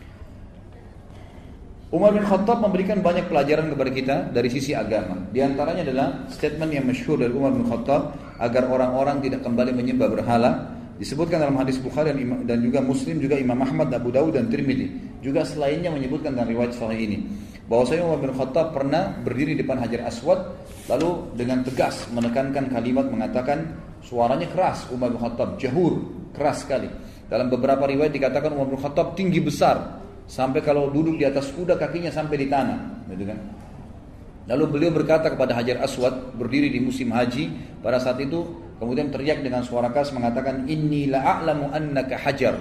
Umar bin Khattab memberikan banyak pelajaran kepada kita dari sisi agama. Di antaranya adalah statement yang masyhur dari Umar bin Khattab agar orang-orang tidak kembali menyembah berhala. Disebutkan dalam hadis Bukhari dan juga Muslim, juga Imam Ahmad, Abu Dawud dan Tirmidzi. Juga selainnya menyebutkan dalam riwayat sahih ini, bahwasanya Umar bin Khattab pernah berdiri di depan Hajar Aswad, lalu dengan tegas menekankan kalimat, mengatakan, suaranya keras Umar bin Khattab, jahur, keras sekali. Dalam beberapa riwayat dikatakan Umar bin Khattab tinggi besar, sampai kalau duduk di atas kuda kakinya sampai di tanah, gitu kan. Lalu beliau berkata kepada Hajar Aswad, berdiri di musim haji pada saat itu, kemudian teriak dengan suara keras mengatakan, inni la'alamu annaka hajar.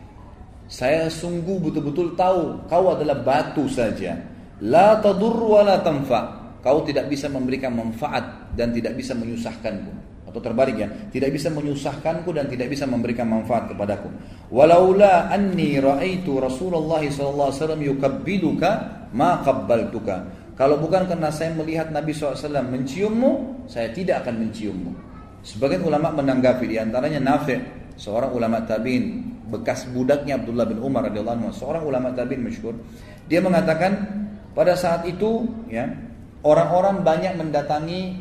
Saya sungguh betul-betul tahu kau adalah batu saja. La tadur wa la tanfa. Kau tidak bisa memberikan manfaat dan tidak bisa menyusahkanku. Atau terbalik ya, tidak bisa menyusahkanku dan tidak bisa memberikan manfaat kepadaku. Walaula anni ra'aitu Rasulullah sallallahu alaihi wasallam yukabbiluka ma qabbaltuka. Kalau bukan karena saya melihat Nabi SAW menciummu, saya tidak akan menciummu. Sebagian ulama menanggapi, di antaranya Nafi', seorang ulama tabi'in, bekas budaknya Abdullah bin Umar radhiyallahu anhu, seorang ulama tabi'in masyhur. Dia mengatakan pada saat itu ya, orang-orang banyak mendatangi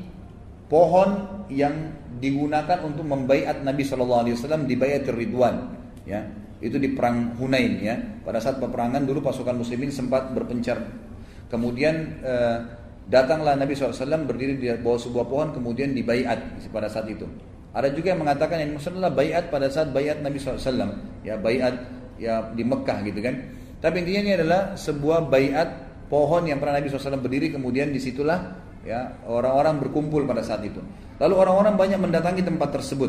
pohon yang digunakan untuk membaiat Nabi SAW di Baiatur Ridwan ya. Itu di perang Hunain ya. Pada saat peperangan dulu pasukan muslimin sempat berpencar. Kemudian datanglah Nabi SAW berdiri di bawah sebuah pohon, kemudian dibaiat pada saat itu. Ada juga yang mengatakan yang maksudnya baiat pada saat baiat Nabi SAW, ya baiat ya di Mekah gitu kan. Tapi intinya ini adalah sebuah baiat pohon yang pernah Nabi SAW berdiri, kemudian disitulah ya orang-orang berkumpul pada saat itu. Lalu orang-orang banyak mendatangi tempat tersebut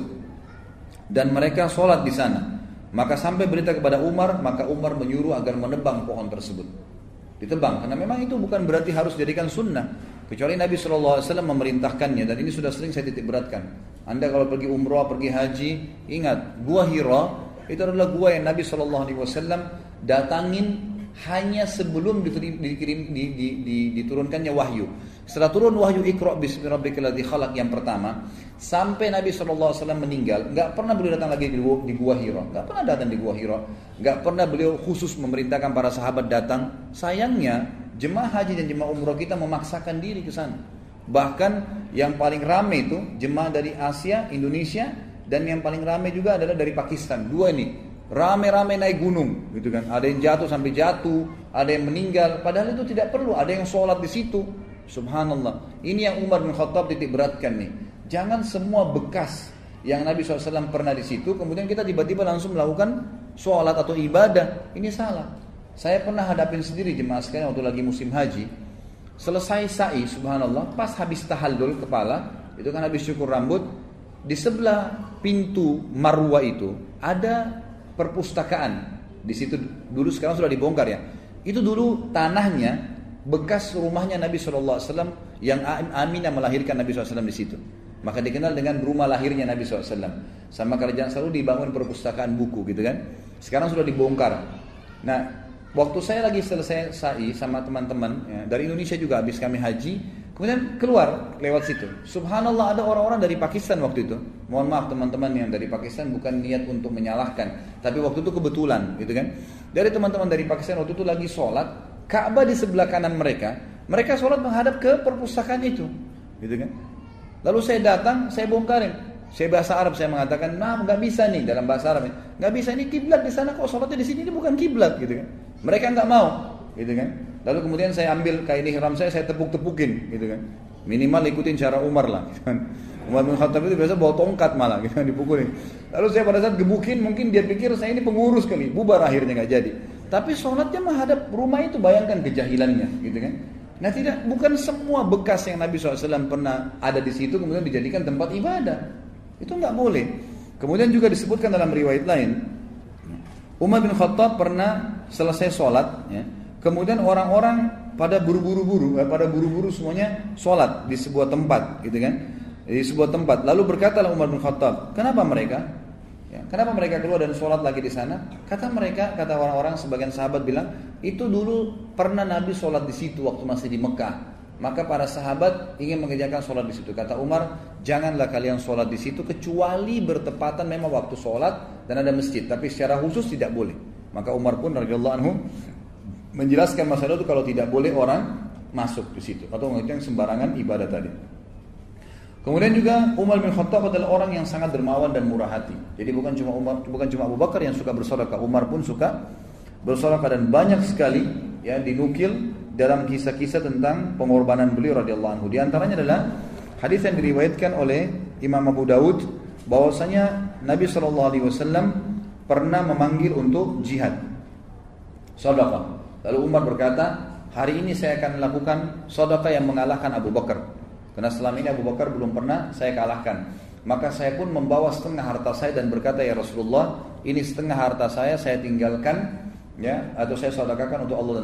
dan mereka sholat di sana. Maka sampai berita kepada Umar, maka Umar menyuruh agar menebang pohon tersebut. Ditebang, karena memang itu bukan berarti harus jadikan sunnah, kecuali Nabi SAW memerintahkannya. Dan ini sudah sering saya titik beratkan. Anda kalau pergi umrah, pergi haji, ingat Gua Hira itu adalah gua yang Nabi SAW datangin hanya sebelum diturunkannya wahyu. Setelah turun wahyu Iqra bismi rabbikal ladzi khalaq yang pertama, sampai Nabi SAW meninggal, enggak pernah beliau datang lagi di Gua Hira. Enggak pernah datang di Gua Hira. Enggak pernah beliau khusus memerintahkan para sahabat datang. Sayangnya, jemaah haji dan jemaah umrah kita memaksakan diri ke sana. Bahkan yang paling ramai itu jemaah dari Asia, Indonesia, dan yang paling ramai juga adalah dari Pakistan. Dua ini rame-rame naik gunung, gitu kan. Ada yang jatuh sampai jatuh, ada yang meninggal. Padahal itu tidak perlu. Ada yang sholat di situ. Subhanallah. Ini yang Umar bin Khattab titik beratkan nih. Jangan semua bekas yang Nabi SAW pernah di situ, kemudian kita tiba-tiba langsung melakukan sholat atau ibadah. Ini salah. Saya pernah hadapin sendiri jemaah sekalian waktu lagi musim haji. Selesai sa'i, subhanallah, pas habis tahallul kepala, itu kan habis syukur rambut, di sebelah pintu Marwah itu ada perpustakaan. Di situ dulu, sekarang sudah dibongkar ya. Itu dulu tanahnya bekas rumahnya Nabi SAW yang Aminah melahirkan Nabi SAW di situ. Maka dikenal dengan rumah lahirnya Nabi SAW. Sama kerajaan selalu dibangun perpustakaan buku gitu kan. Sekarang sudah dibongkar. Nah, waktu saya lagi selesai sa'i sama teman-teman ya, dari Indonesia juga habis kami haji, kemudian keluar lewat situ. Subhanallah, ada orang-orang dari Pakistan waktu itu. Mohon maaf teman-teman yang dari Pakistan, bukan niat untuk menyalahkan, tapi waktu itu kebetulan gitu kan. Dari teman-teman dari Pakistan waktu itu lagi sholat, Ka'bah di sebelah kanan mereka. Mereka sholat menghadap ke perpustakaan itu gitu kan. Lalu saya datang, saya bongkarin. Saya bahasa Arab, saya mengatakan, nah nggak bisa nih dalam bahasa Arab, nggak bisa, ini kiblat di sana kok sholatnya di sini, ini bukan kiblat gitu kan. Mereka nggak mau, gitu kan. Lalu kemudian saya ambil kain ihram saya tepuk-tepukin, gitu kan. Minimal ikutin cara Umar lah, gitu kan. Umar bin Khattab itu biasa bawa tongkat malah, gitu kan, dipukulin. Lalu saya pada saat gebukin, mungkin dia pikir saya ini pengurus kali, bubar akhirnya nggak jadi. Tapi sholatnya menghadap rumah itu, bayangkan kejahilannya, gitu kan. Nah bukan semua bekas yang Nabi SAW pernah ada di situ kemudian dijadikan tempat ibadah. Itu nggak boleh. Kemudian juga disebutkan dalam riwayat lain, Umar bin Khattab pernah selesai sholat, ya, kemudian orang-orang pada buru-buru semuanya sholat di sebuah tempat, gitu kan? Di sebuah tempat. Lalu berkatalah Umar bin Khattab, kenapa mereka? Ya, kenapa mereka keluar dan sholat lagi di sana? Kata orang-orang, sebagian sahabat bilang, itu dulu pernah Nabi sholat di situ waktu masih di Mekah. Maka para sahabat ingin mengerjakan sholat di situ. Kata Umar, janganlah kalian sholat di situ kecuali bertepatan memang waktu sholat dan ada masjid. Tapi secara khusus tidak boleh. Maka Umar pun radhiyallahu anhu menjelaskan masalah itu kalau tidak boleh orang masuk di situ atau mengerjakan sembarangan ibadah tadi. Kemudian juga Umar bin Khattab adalah orang yang sangat dermawan dan murah hati. Jadi bukan cuma Abu Bakar yang suka bersedekah, Umar pun suka bersedekah, dan banyak sekali ya dinukil dalam kisah-kisah tentang pengorbanan beliau radhiyallahu anhu. Di antaranya adalah hadis yang diriwayatkan oleh Imam Abu Daud bahwasanya Nabi SAW pernah memanggil untuk jihad, sedekah. Lalu Umar berkata, hari ini saya akan melakukan sedekah yang mengalahkan Abu Bakar. Karena selama ini Abu Bakar belum pernah saya kalahkan. Maka saya pun membawa setengah harta saya dan berkata, ya Rasulullah, ini setengah harta saya tinggalkan ya, atau saya sedekahkan untuk Allah dan